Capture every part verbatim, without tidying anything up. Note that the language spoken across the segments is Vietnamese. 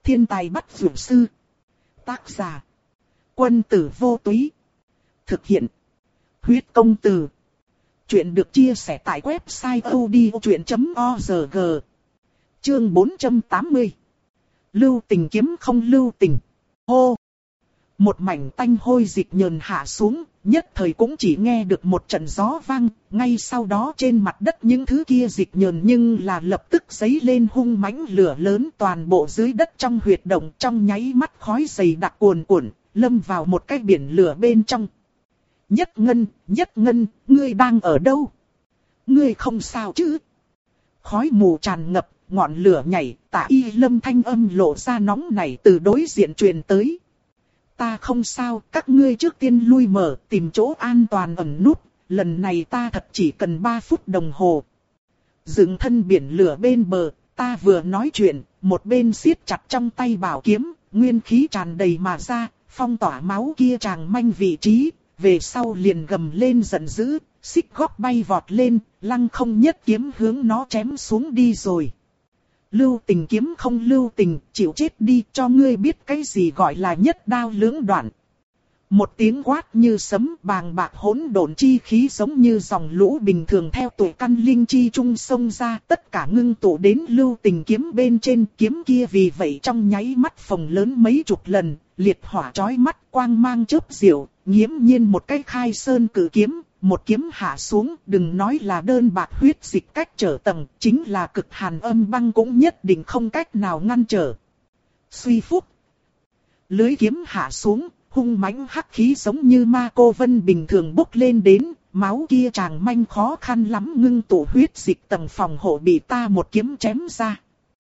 Thiên tài bắt dược sư. Tác giả. Quân tử vô túy. Thực hiện. Huyết công từ. Chuyện được chia sẻ tại website odchuyện chấm org. Chương bốn trăm tám mươi. Lưu tình kiếm không lưu tình. Hô. Một mảnh tanh hôi dịch nhờn hạ xuống, nhất thời cũng chỉ nghe được một trận gió vang, ngay sau đó trên mặt đất những thứ kia dịch nhờn nhưng là lập tức giấy lên hung mãnh lửa lớn, toàn bộ dưới đất trong huyệt động trong nháy mắt khói dày đặc cuồn cuộn, lâm vào một cái biển lửa bên trong. Nhất Ngân, Nhất Ngân, ngươi đang ở đâu? Ngươi không sao chứ? Khói mù tràn ngập, ngọn lửa nhảy, Tạ Y Lâm thanh âm lộ ra nóng nảy từ đối diện truyền tới. Ta không sao, các ngươi trước tiên lui mở, tìm chỗ an toàn ẩn núp, lần này ta thật chỉ cần ba phút đồng hồ. Dựng thân biển lửa bên bờ, ta vừa nói chuyện, một bên siết chặt trong tay bảo kiếm, nguyên khí tràn đầy mà ra, phong tỏa máu kia chàng manh vị trí, về sau liền gầm lên giận dữ, xích gót bay vọt lên, lăng không nhất kiếm hướng nó chém xuống đi rồi. Lưu tình kiếm không lưu tình, chịu chết đi, cho ngươi biết cái gì gọi là nhất đao lưỡng đoạn. Một tiếng quát như sấm, bàng bạc hỗn độn chi khí giống như dòng lũ bình thường theo tuổi căn linh chi trung sông ra, tất cả ngưng tụ đến lưu tình kiếm bên trên, kiếm kia vì vậy trong nháy mắt phồng lớn mấy chục lần, liệt hỏa chói mắt, quang mang chớp diệu, nghiễm nhiên một cái khai sơn cử kiếm. Một kiếm hạ xuống, đừng nói là đơn bạc huyết dịch cách trở tầng, chính là cực hàn âm băng cũng nhất định không cách nào ngăn trở. Suy phúc. Lưới kiếm hạ xuống, hung mãnh hắc khí giống như ma cô vân bình thường bốc lên đến, máu kia chàng manh khó khăn lắm ngưng tụ huyết dịch tầng phòng hộ bị ta một kiếm chém ra.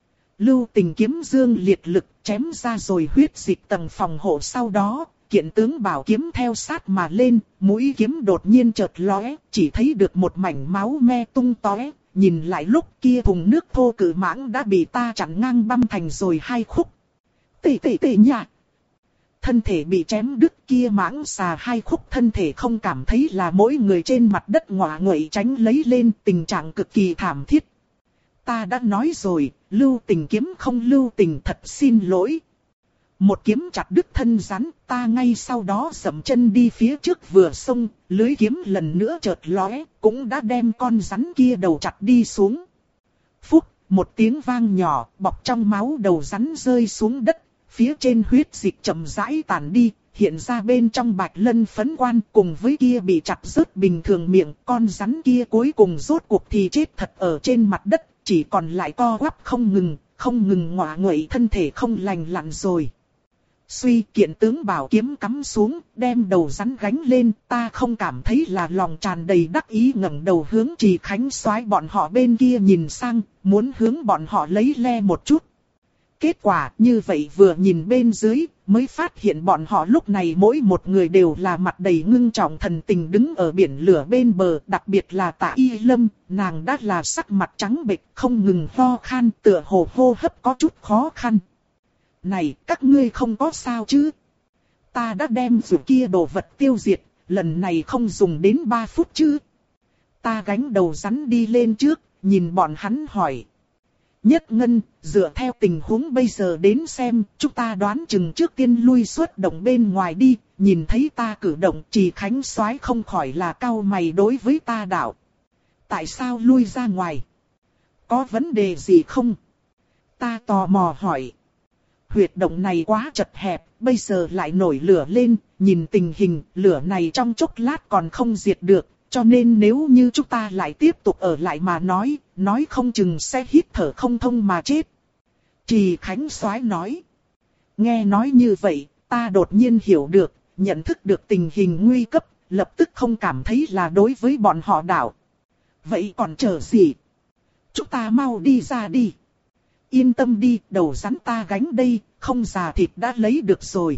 Lưu tình kiếm dương liệt lực chém ra rồi huyết dịch tầng phòng hộ sau đó. Kiện tướng bảo kiếm theo sát mà lên, mũi kiếm đột nhiên chợt lóe, chỉ thấy được một mảnh máu me tung tóe, nhìn lại lúc kia thùng nước thô cử mãng đã bị ta chặn ngang băm thành rồi hai khúc. Tỉ tỉ tỉ nhạc. Thân thể bị chém đứt kia mãng xà hai khúc thân thể không cảm thấy là mỗi người trên mặt đất ngọa nguậy tránh lấy lên, tình trạng cực kỳ thảm thiết. Ta đã nói rồi, lưu tình kiếm không lưu tình, thật xin lỗi. Một kiếm chặt đứt thân rắn, ta ngay sau đó dậm chân đi phía trước vừa xông, lưới kiếm lần nữa chợt lóe, cũng đã đem con rắn kia đầu chặt đi xuống. Phúc, một tiếng vang nhỏ, bọc trong máu đầu rắn rơi xuống đất, phía trên huyết dịch chậm rãi tàn đi, hiện ra bên trong bạch lân phấn quan cùng với kia bị chặt rớt bình thường miệng, con rắn kia cuối cùng rốt cuộc thì chết thật ở trên mặt đất, chỉ còn lại co quắp không ngừng, không ngừng ngọa nguậy thân thể không lành lặn rồi. Suy kiện tướng bảo kiếm cắm xuống, đem đầu rắn gánh lên, ta không cảm thấy là lòng tràn đầy đắc ý ngẩng đầu hướng Trì Khánh Soái bọn họ bên kia nhìn sang, muốn hướng bọn họ lấy le một chút. Kết quả như vậy vừa nhìn bên dưới, mới phát hiện bọn họ lúc này mỗi một người đều là mặt đầy ngưng trọng thần tình đứng ở biển lửa bên bờ, đặc biệt là Tạ Y Lâm, nàng đã là sắc mặt trắng bệch, không ngừng ho khan, tựa hồ hô hấp có chút khó khăn. Này, các ngươi không có sao chứ? Ta đã đem rượu kia đồ vật tiêu diệt, lần này không dùng đến ba phút chứ? Ta gánh đầu rắn đi lên trước, nhìn bọn hắn hỏi. Nhất Ngân, dựa theo tình huống bây giờ đến xem, chúng ta đoán chừng trước tiên lui xuất động bên ngoài đi, nhìn thấy ta cử động Trì Khánh Soái không khỏi là cau mày đối với ta đạo. Tại sao lui ra ngoài? Có vấn đề gì không? Ta tò mò hỏi. Huyệt động này quá chật hẹp, bây giờ lại nổi lửa lên, nhìn tình hình lửa này trong chốc lát còn không diệt được, cho nên nếu như chúng ta lại tiếp tục ở lại mà nói, nói không chừng sẽ hít thở không thông mà chết. Trì Khánh Soái nói. Nghe nói như vậy, ta đột nhiên hiểu được, nhận thức được tình hình nguy cấp, lập tức không cảm thấy là đối với bọn họ đảo. Vậy còn chờ gì? Chúng ta mau đi ra đi. Yên tâm đi, đầu rắn ta gánh đây, không già thịt đã lấy được rồi.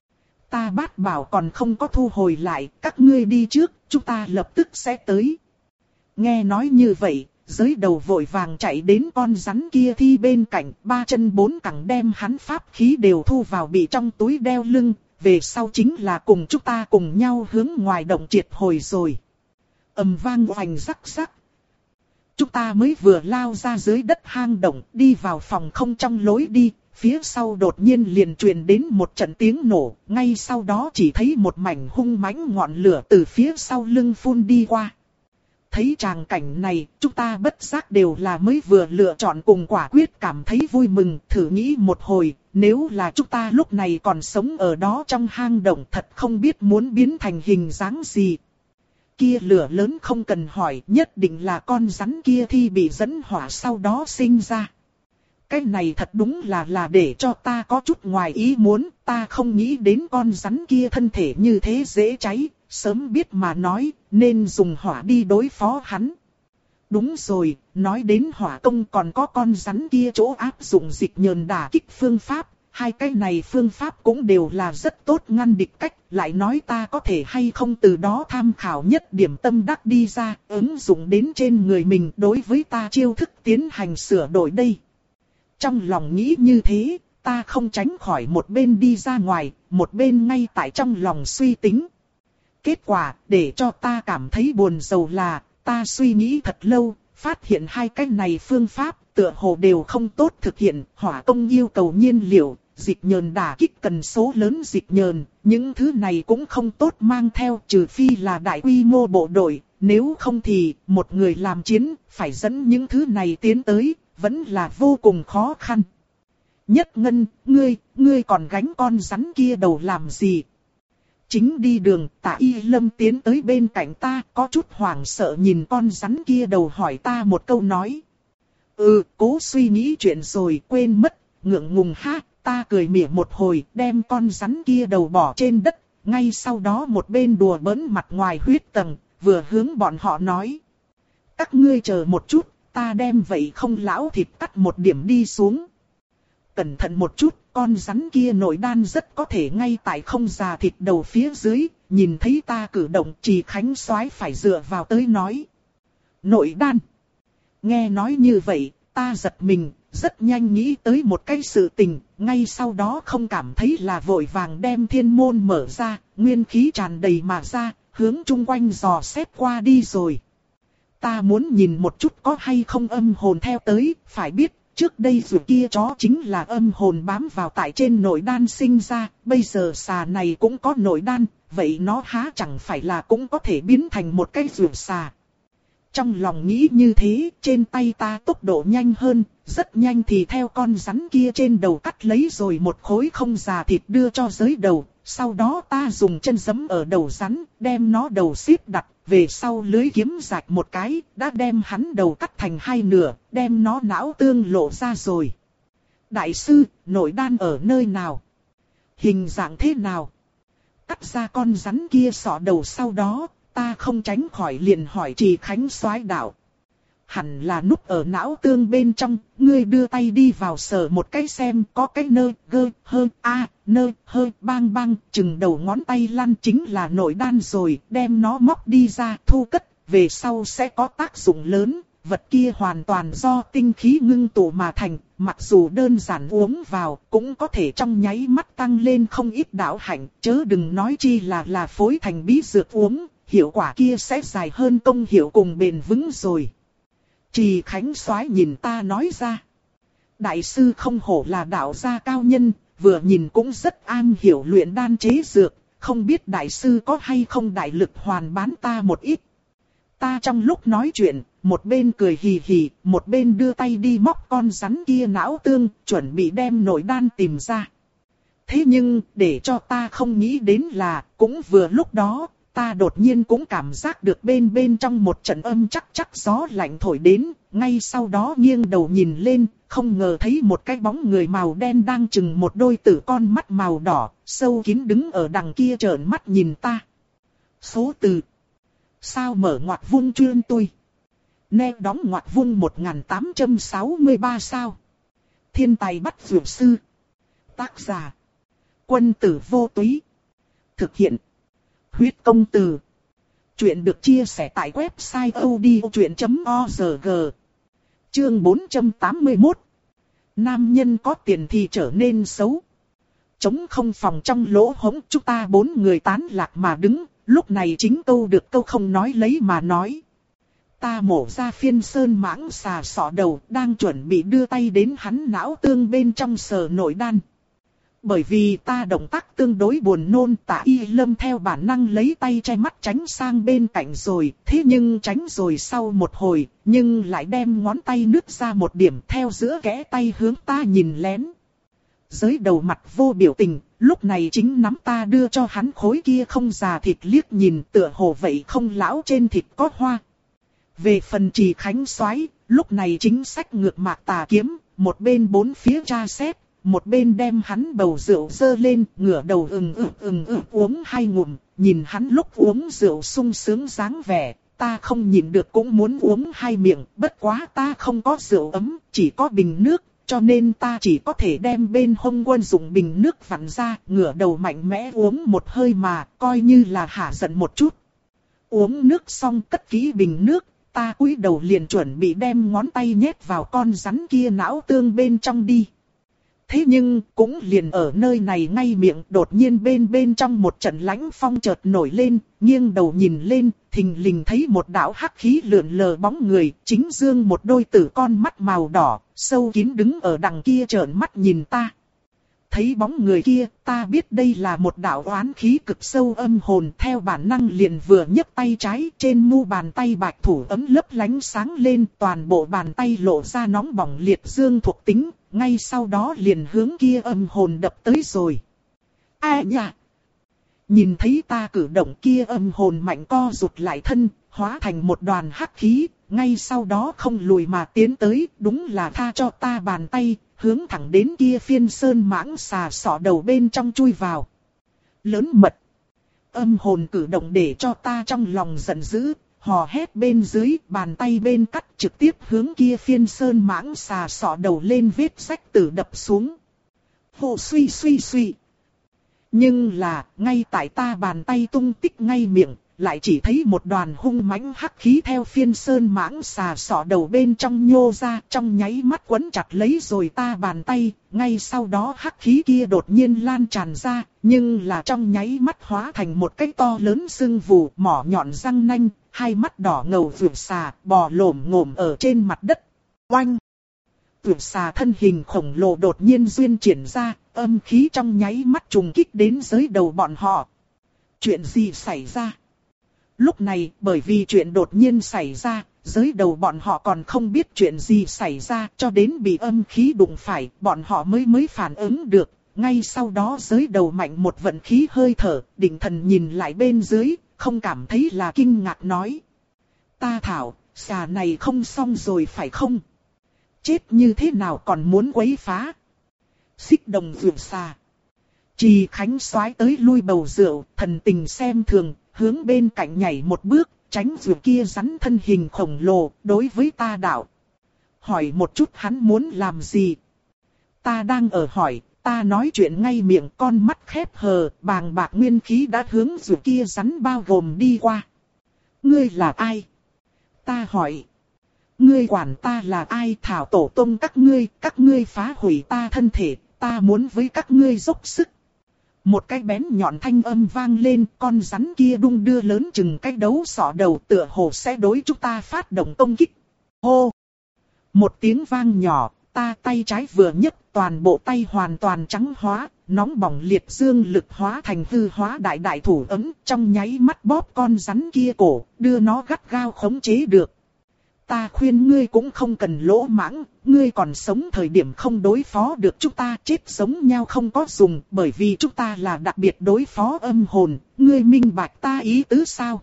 Ta bát bảo còn không có thu hồi lại, các ngươi đi trước, chúng ta lập tức sẽ tới. Nghe nói như vậy, giới đầu vội vàng chạy đến con rắn kia thi bên cạnh, ba chân bốn cẳng đem hắn pháp khí đều thu vào bị trong túi đeo lưng, về sau chính là cùng chúng ta cùng nhau hướng ngoài động triệt hồi rồi. Ầm vang oành rắc rắc. Chúng ta mới vừa lao ra dưới đất hang động, đi vào phòng không trong lối đi, phía sau đột nhiên liền truyền đến một trận tiếng nổ, ngay sau đó chỉ thấy một mảnh hung mãnh ngọn lửa từ phía sau lưng phun đi qua. Thấy tràng cảnh này, chúng ta bất giác đều là mới vừa lựa chọn cùng quả quyết cảm thấy vui mừng, thử nghĩ một hồi, nếu là chúng ta lúc này còn sống ở đó trong hang động thật không biết muốn biến thành hình dáng gì. Kia lửa lớn không cần hỏi, nhất định là con rắn kia thi bị dẫn hỏa sau đó sinh ra. Cái này thật đúng là là để cho ta có chút ngoài ý muốn, ta không nghĩ đến con rắn kia thân thể như thế dễ cháy, sớm biết mà nói, nên dùng hỏa đi đối phó hắn. Đúng rồi, nói đến hỏa công còn có con rắn kia chỗ áp dụng dịch nhờn đả kích phương pháp, hai cái này phương pháp cũng đều là rất tốt ngăn địch cách, lại nói ta có thể hay không từ đó tham khảo nhất điểm tâm đắc đi ra, ứng dụng đến trên người mình đối với ta chiêu thức tiến hành sửa đổi đây. Trong lòng nghĩ như thế, ta không tránh khỏi một bên đi ra ngoài, một bên ngay tại trong lòng suy tính. Kết quả, để cho ta cảm thấy buồn rầu là, ta suy nghĩ thật lâu, phát hiện hai cái này phương pháp, tựa hồ đều không tốt thực hiện, hỏa công yêu cầu nhiên liệu, dịch nhờn đả kích cần số lớn dịch nhờn, những thứ này cũng không tốt mang theo trừ phi là đại quy mô bộ đội, nếu không thì, một người làm chiến, phải dẫn những thứ này tiến tới, vẫn là vô cùng khó khăn. Nhất Ngân, ngươi, ngươi còn gánh con rắn kia đầu làm gì? Chính đi đường, Tạ Y Lâm tiến tới bên cạnh ta, có chút hoảng sợ nhìn con rắn kia đầu hỏi ta một câu nói. Ừ, cố suy nghĩ chuyện rồi quên mất, ngượng ngùng ha, ta cười mỉa một hồi, đem con rắn kia đầu bỏ trên đất, ngay sau đó một bên đùa bỡn mặt ngoài huyết tầng, vừa hướng bọn họ nói. Các ngươi chờ một chút, ta đem vậy không lão thịt cắt một điểm đi xuống. Cẩn thận một chút, con rắn kia nội đan rất có thể ngay tại không già thịt đầu phía dưới, nhìn thấy ta cử động Trì Khánh Soái phải dựa vào tới nói. Nội đan. Nghe nói như vậy, ta giật mình, rất nhanh nghĩ tới một cái sự tình, ngay sau đó không cảm thấy là vội vàng đem thiên môn mở ra, nguyên khí tràn đầy mà ra, hướng chung quanh dò xét qua đi rồi. Ta muốn nhìn một chút có hay không âm hồn theo tới, phải biết, trước đây dù kia chó chính là âm hồn bám vào tại trên nội đan sinh ra, bây giờ xà này cũng có nội đan, vậy nó há chẳng phải là cũng có thể biến thành một cái rùa xà. Trong lòng nghĩ như thế, trên tay ta tốc độ nhanh hơn, rất nhanh thì theo con rắn kia trên đầu cắt lấy rồi một khối không già thịt đưa cho dưới đầu. Sau đó ta dùng chân giẫm ở đầu rắn, đem nó đầu xếp đặt, về sau lưới kiếm rạch một cái, đã đem hắn đầu cắt thành hai nửa, đem nó não tương lộ ra rồi. Đại sư, nội đan ở nơi nào? Hình dạng thế nào? Cắt ra con rắn kia sọ đầu sau đó, ta không tránh khỏi liền hỏi Trì Khánh Soái đạo. Hẳn là núp ở não tương bên trong, ngươi đưa tay đi vào sờ một cái xem có cái nơ, gơ, hơ, a, nơ, hơ, bang bang, chừng đầu ngón tay lăn chính là nội đan rồi, đem nó móc đi ra, thu cất, về sau sẽ có tác dụng lớn, vật kia hoàn toàn do tinh khí ngưng tụ mà thành, mặc dù đơn giản uống vào, cũng có thể trong nháy mắt tăng lên không ít đạo hạnh, chớ đừng nói chi là là phối thành bí dược uống, hiệu quả kia sẽ dài hơn công hiệu cùng bền vững rồi. Trì Khánh Soái nhìn ta nói ra. Đại sư không hổ là đạo gia cao nhân, vừa nhìn cũng rất an hiểu luyện đan chế dược, không biết đại sư có hay không đại lực hoàn bán ta một ít. Ta trong lúc nói chuyện, một bên cười hì hì, một bên đưa tay đi móc con rắn kia não tương, chuẩn bị đem nội đan tìm ra. Thế nhưng, để cho ta không nghĩ đến là, cũng vừa lúc đó, ta đột nhiên cũng cảm giác được bên bên trong một trận âm chắc chắc gió lạnh thổi đến, ngay sau đó nghiêng đầu nhìn lên, không ngờ thấy một cái bóng người màu đen đang chừng một đôi tử con mắt màu đỏ, sâu kín đứng ở đằng kia trợn mắt nhìn ta. Số từ. Sao mở ngoặc vung chuyên tôi. Nè đóng ngoặc vung một nghìn tám trăm sáu mươi ba sao. Thiên tài bắt dược sư. Tác giả. Quân tử vô túy. Thực hiện. Huyết công từ. Chuyện được chia sẻ tại website odchuyện chấm org. Chương bốn trăm tám mươi mốt. Nam nhân có tiền thì trở nên xấu. Trống không phòng trong lỗ hổng, chúng ta bốn người tán lạc mà đứng, lúc này chính câu được câu không nói lấy mà nói. ta mổ ra phiên sơn mãng xà sọ đầu, đang chuẩn bị đưa tay đến hắn não tương bên trong sờ nội đan. Bởi vì ta động tác tương đối buồn nôn, Tạ Y Lâm theo bản năng lấy tay che mắt tránh sang bên cạnh rồi, thế nhưng tránh rồi sau một hồi, nhưng lại đem ngón tay nứt ra một điểm theo giữa kẽ tay hướng ta nhìn lén. Giới đầu mặt vô biểu tình, lúc này chính nắm ta đưa cho hắn khối kia không già thịt liếc nhìn tựa hồ vậy không lão trên thịt có hoa. Về phần Trì Khánh Soái, lúc này chính sách ngược mạc tà kiếm, một bên bốn phía tra xét, một bên đem hắn bầu rượu dơ lên, ngửa đầu ừng ực ừng ực uống hai ngụm, nhìn hắn lúc uống rượu sung sướng dáng vẻ, ta không nhìn được cũng muốn uống hai miệng, bất quá ta không có rượu ấm, chỉ có bình nước, cho nên ta chỉ có thể đem bên hông quân dụng bình nước vặn ra, ngửa đầu mạnh mẽ uống một hơi mà, coi như là hả giận một chút. Uống nước xong cất kỹ bình nước, ta cúi đầu liền chuẩn bị đem ngón tay nhét vào con rắn kia não tương bên trong đi. Thế nhưng, cũng liền ở nơi này ngay miệng, đột nhiên bên bên trong một trận lãnh phong chợt nổi lên, nghiêng đầu nhìn lên, thình lình thấy một đạo hắc khí lượn lờ bóng người, chính dương một đôi tử con mắt màu đỏ, sâu kín đứng ở đằng kia trợn mắt nhìn ta. Thấy bóng người kia, ta biết đây là một đạo oán khí cực sâu âm hồn, theo bản năng liền vừa nhấc tay trái, trên mu bàn tay bạch thủ ấm lấp lánh sáng lên, toàn bộ bàn tay lộ ra nóng bỏng liệt dương thuộc tính, ngay sau đó liền hướng kia âm hồn đập tới rồi. A nhạ! Nhìn thấy ta cử động kia âm hồn mạnh co rụt lại thân, hóa thành một đoàn hắc khí, ngay sau đó không lùi mà tiến tới, đúng là tha cho ta bàn tay, hướng thẳng đến kia phiên sơn mãng xà sọ đầu bên trong chui vào. Lớn mật! Âm hồn cử động để cho ta trong lòng giận dữ, hò hét bên dưới, bàn tay bên cắt trực tiếp hướng kia phiên sơn mãng xà sọ đầu lên vết rách tử đập xuống. Hồ suy suy suy. Nhưng là, ngay tại ta bàn tay tung tích ngay miệng, lại chỉ thấy một đoàn hung mãnh hắc khí theo phiên sơn mãng xà sọ đầu bên trong nhô ra, trong nháy mắt quấn chặt lấy rồi ta bàn tay, ngay sau đó hắc khí kia đột nhiên lan tràn ra, nhưng là trong nháy mắt hóa thành một cái to lớn sưng vù, mỏ nhọn răng nanh, hai mắt đỏ ngầu vượt xà, bò lổm ngổm ở trên mặt đất. Oanh! Vượt xà thân hình khổng lồ đột nhiên duyên triển ra, âm khí trong nháy mắt trùng kích đến giới đầu bọn họ. Chuyện gì xảy ra? Lúc này, bởi vì chuyện đột nhiên xảy ra, giới đầu bọn họ còn không biết chuyện gì xảy ra, cho đến bị âm khí đụng phải, bọn họ mới mới phản ứng được. Ngay sau đó giới đầu mạnh một vận khí hơi thở, định thần nhìn lại bên dưới, không cảm thấy là kinh ngạc nói. Ta thảo, xà này không xong rồi phải không? Chết như thế nào còn muốn quấy phá? Xích đồng vượt xà. Trì Khánh Soái tới lui bầu rượu, thần tình xem thường, hướng bên cạnh nhảy một bước, tránh vượt kia rắn thân hình khổng lồ, đối với ta đạo. Hỏi một chút hắn muốn làm gì? Ta đang ở hỏi, ta nói chuyện ngay miệng, con mắt khép hờ, bàng bạc nguyên khí đã hướng vượt kia rắn bao gồm đi qua. Ngươi là ai? Ta hỏi. Ngươi quản ta là ai? Thảo tổ tông các ngươi, các ngươi phá hủy ta thân thể, ta muốn với các ngươi dốc sức. Một cái bén nhọn thanh âm vang lên, con rắn kia đung đưa lớn chừng cái đấu sọ đầu tựa hồ sẽ đối chúng ta phát động công kích. Hô! Một tiếng vang nhỏ, ta tay trái vừa nhấc, toàn bộ tay hoàn toàn trắng hóa, nóng bỏng liệt dương lực hóa thành hư hóa đại đại thủ ấm, trong nháy mắt bóp con rắn kia cổ, đưa nó gắt gao khống chế được. Ta khuyên ngươi cũng không cần lỗ mãng, ngươi còn sống thời điểm không đối phó được chúng ta, chết giống nhau không có dùng, bởi vì chúng ta là đặc biệt đối phó âm hồn, ngươi minh bạch ta ý tứ sao?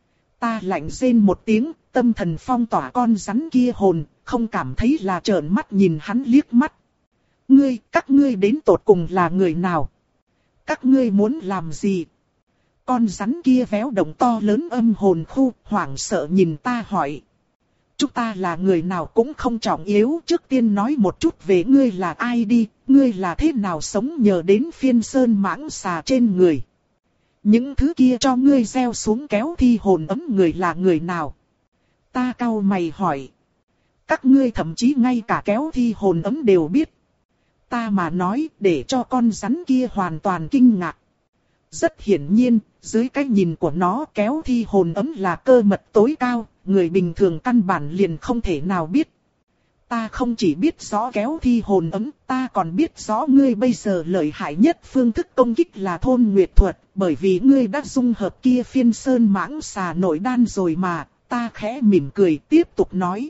Ta lạnh rên một tiếng, tâm thần phong tỏa con rắn kia hồn, không cảm thấy là trợn mắt nhìn hắn liếc mắt. Ngươi, các ngươi đến tột cùng là người nào? Các ngươi muốn làm gì? Con rắn kia véo động to lớn âm hồn khu, hoảng sợ nhìn ta hỏi. Chúng ta là người nào cũng không trọng yếu, trước tiên nói một chút về ngươi là ai đi, ngươi là thế nào sống nhờ đến phiên sơn mãng xà trên người. Những thứ kia cho ngươi gieo xuống kéo thi hồn ấm người là người nào? Ta cau mày hỏi. Các ngươi thậm chí ngay cả kéo thi hồn ấm đều biết. Ta mà nói để cho con rắn kia hoàn toàn kinh ngạc. Rất hiển nhiên, dưới cái nhìn của nó kéo thi hồn ấm là cơ mật tối cao, người bình thường căn bản liền không thể nào biết. Ta không chỉ biết rõ kéo thi hồn ấm, ta còn biết rõ ngươi bây giờ lợi hại nhất phương thức công kích là thôn nguyệt thuật, bởi vì ngươi đã dung hợp kia phiên sơn mãng xà nội đan rồi mà, ta khẽ mỉm cười tiếp tục nói.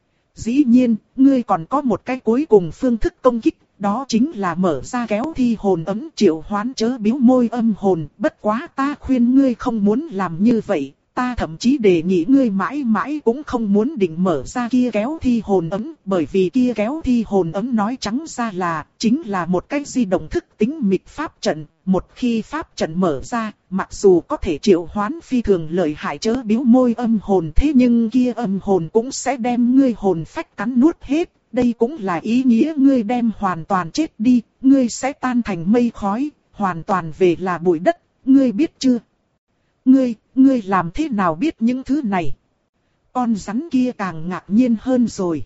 Dĩ nhiên, ngươi còn có một cái cuối cùng phương thức công kích, đó chính là mở ra kéo thi hồn ấm triệu hoán chớ biếu môi âm hồn, bất quá ta khuyên ngươi không muốn làm như vậy. Ta thậm chí đề nghị ngươi mãi mãi cũng không muốn định mở ra kia kéo thi hồn ấm, bởi vì kia kéo thi hồn ấm nói trắng ra là, chính là một cái di động thức tính mịch pháp trận. Một khi pháp trận mở ra, mặc dù có thể triệu hoán phi thường lợi hại chớ biếu môi âm hồn, thế nhưng kia âm hồn cũng sẽ đem ngươi hồn phách cắn nuốt hết. Đây cũng là ý nghĩa ngươi đem hoàn toàn chết đi, ngươi sẽ tan thành mây khói, hoàn toàn về là bụi đất, ngươi biết chưa? Ngươi, ngươi làm thế nào biết những thứ này? Con rắn kia càng ngạc nhiên hơn rồi.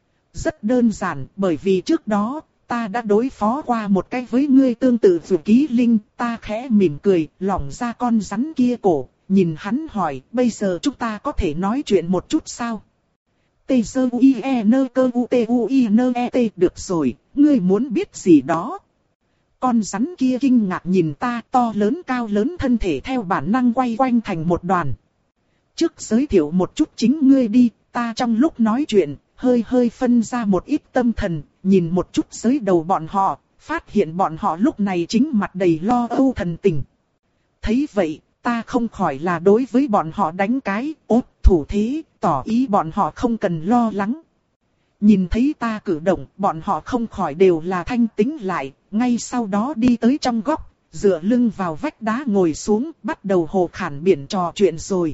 Rất đơn giản, bởi vì trước đó, ta đã đối phó qua một cái với ngươi tương tự vượt ký linh, ta khẽ mỉm cười, lỏng ra con rắn kia cổ, nhìn hắn hỏi, bây giờ chúng ta có thể nói chuyện một chút sao? Tê sơ u i e nơ cơ u tê u i nơ e tê, được rồi, ngươi muốn biết gì đó? Con rắn kia kinh ngạc nhìn ta, to lớn cao lớn thân thể theo bản năng quay quanh thành một đoàn. Trước giới thiệu một chút chính ngươi đi, ta trong lúc nói chuyện, hơi hơi phân ra một ít tâm thần, nhìn một chút giới đầu bọn họ, phát hiện bọn họ lúc này chính mặt đầy lo âu thần tình. Thấy vậy, ta không khỏi là đối với bọn họ đánh cái ốt thủ thế, tỏ ý bọn họ không cần lo lắng. Nhìn thấy ta cử động, bọn họ không khỏi đều là thanh tĩnh lại, ngay sau đó đi tới trong góc, dựa lưng vào vách đá ngồi xuống, bắt đầu hồ khản biển trò chuyện rồi.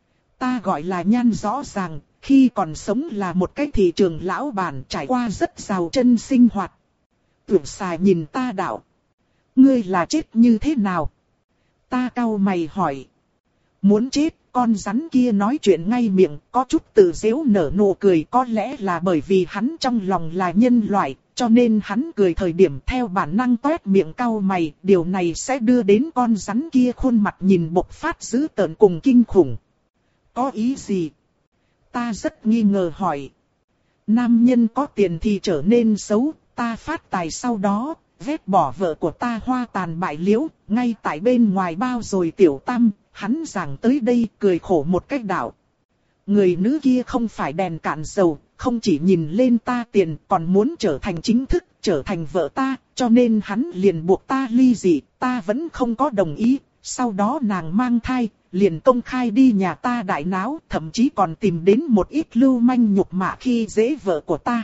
Ta gọi là Nhan rõ ràng, khi còn sống là một cái thị trường lão bản trải qua rất giàu chân sinh hoạt. Tưởng xài nhìn ta đạo. Ngươi là chết như thế nào? Ta cau mày hỏi. Muốn chết, con rắn kia nói chuyện ngay miệng, có chút tự giễu nở nụ cười, có lẽ là bởi vì hắn trong lòng là nhân loại, cho nên hắn cười thời điểm theo bản năng toét miệng cau mày, điều này sẽ đưa đến con rắn kia khuôn mặt nhìn bộc phát dữ tợn cùng kinh khủng. Có ý gì? Ta rất nghi ngờ hỏi. Nam nhân có tiền thì trở nên xấu, ta phát tài sau đó, vét bỏ vợ của ta hoa tàn bại liễu, ngay tại bên ngoài bao rồi tiểu tam, hắn giảng tới đây cười khổ một cách đạo. Người nữ kia không phải đèn cạn dầu, không chỉ nhìn lên ta tiền còn muốn trở thành chính thức, trở thành vợ ta, cho nên hắn liền buộc ta ly dị, ta vẫn không có đồng ý, sau đó nàng mang thai, liền công khai đi nhà ta đại náo, thậm chí còn tìm đến một ít lưu manh nhục mạ khi dễ vợ của ta.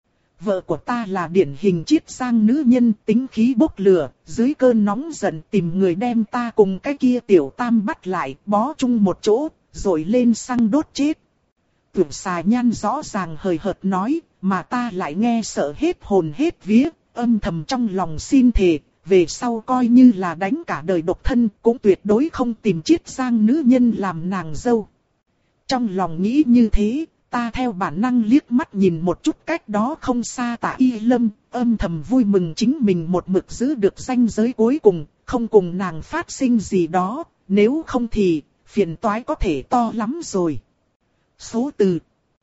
Vợ của ta là điển hình chiết sang nữ nhân, tính khí bốc lửa, dưới cơn nóng giận tìm người đem ta cùng cái kia tiểu tam bắt lại, bó chung một chỗ, rồi lên xăng đốt chết. Tưởng xà Nhan rõ ràng hời hợt nói, mà ta lại nghe sợ hết hồn hết vía, âm thầm trong lòng xin thề, về sau coi như là đánh cả đời độc thân, cũng tuyệt đối không tìm chiết sang nữ nhân làm nàng dâu. Trong lòng nghĩ như thế, ta theo bản năng liếc mắt nhìn một chút cách đó không xa Tạ Y Lâm, âm thầm vui mừng chính mình một mực giữ được ranh giới cuối cùng, không cùng nàng phát sinh gì đó, nếu không thì, phiền toái có thể to lắm rồi. Số từ.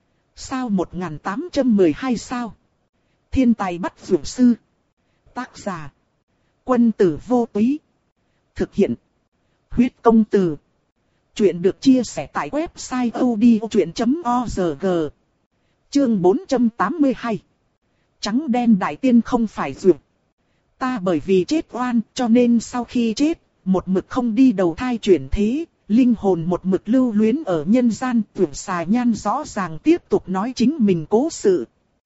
Sao một nghìn tám trăm mười hai sao? Thiên tài bắt dược sư. Tác giả. Quân tử vô túy. Thực hiện. Huyết công từ. Chuyện được chia sẻ tại website odchuyện chấm org. Chương bốn trăm tám mươi hai. Trắng đen đại tiên không phải dược. Ta bởi vì chết oan cho nên sau khi chết, một mực không đi đầu thai chuyển thế, linh hồn một mực lưu luyến ở nhân gian. Tưởng xà Nhan rõ ràng tiếp tục nói chính mình cố sự.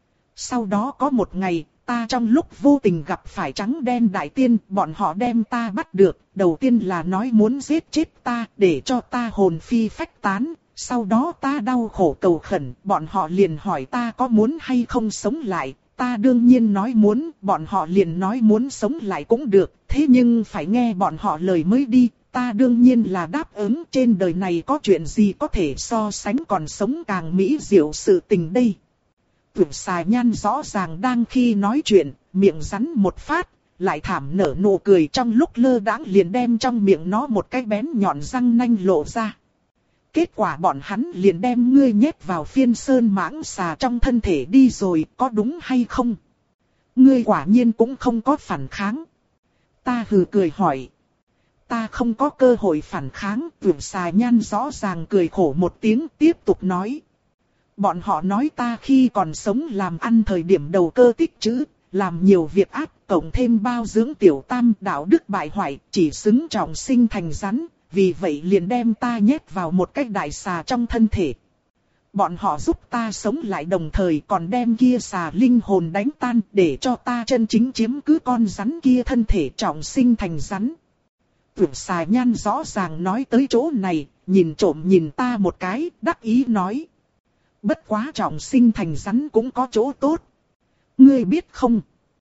Sau đó có một ngày, ta trong lúc vô tình gặp phải trắng đen đại tiên, bọn họ đem ta bắt được, đầu tiên là nói muốn giết chết ta, để cho ta hồn phi phách tán, sau đó ta đau khổ cầu khẩn, bọn họ liền hỏi ta có muốn hay không sống lại, ta đương nhiên nói muốn, bọn họ liền nói muốn sống lại cũng được, thế nhưng phải nghe bọn họ lời mới đi, ta đương nhiên là đáp ứng, trên đời này có chuyện gì có thể so sánh còn sống càng mỹ diệu sự tình đây. Tưởng xà Nhan rõ ràng đang khi nói chuyện, miệng rắn một phát, lại thảm nở nụ cười, trong lúc lơ đãng liền đem trong miệng nó một cái bén nhọn răng nanh lộ ra. Kết quả bọn hắn liền đem ngươi nhét vào phiên sơn mãng xà trong thân thể đi rồi, có đúng hay không? Ngươi quả nhiên cũng không có phản kháng. Ta hừ cười hỏi. Ta không có cơ hội phản kháng, Tưởng Xà Nhan rõ ràng cười khổ một tiếng, tiếp tục nói. Bọn họ nói ta khi còn sống làm ăn thời điểm đầu cơ tích trữ, làm nhiều việc ác, cộng thêm bao dưỡng tiểu tam, đạo đức bại hoại, chỉ xứng trọng sinh thành rắn, vì vậy liền đem ta nhét vào một cái đại xà trong thân thể. Bọn họ giúp ta sống lại, đồng thời còn đem kia xà linh hồn đánh tan để cho ta chân chính chiếm cứ con rắn kia thân thể trọng sinh thành rắn. Tưởng Xà Nhan rõ ràng nói tới chỗ này, nhìn trộm nhìn ta một cái, đắc ý nói. Bất quá trọng sinh thành rắn cũng có chỗ tốt. Ngươi biết không?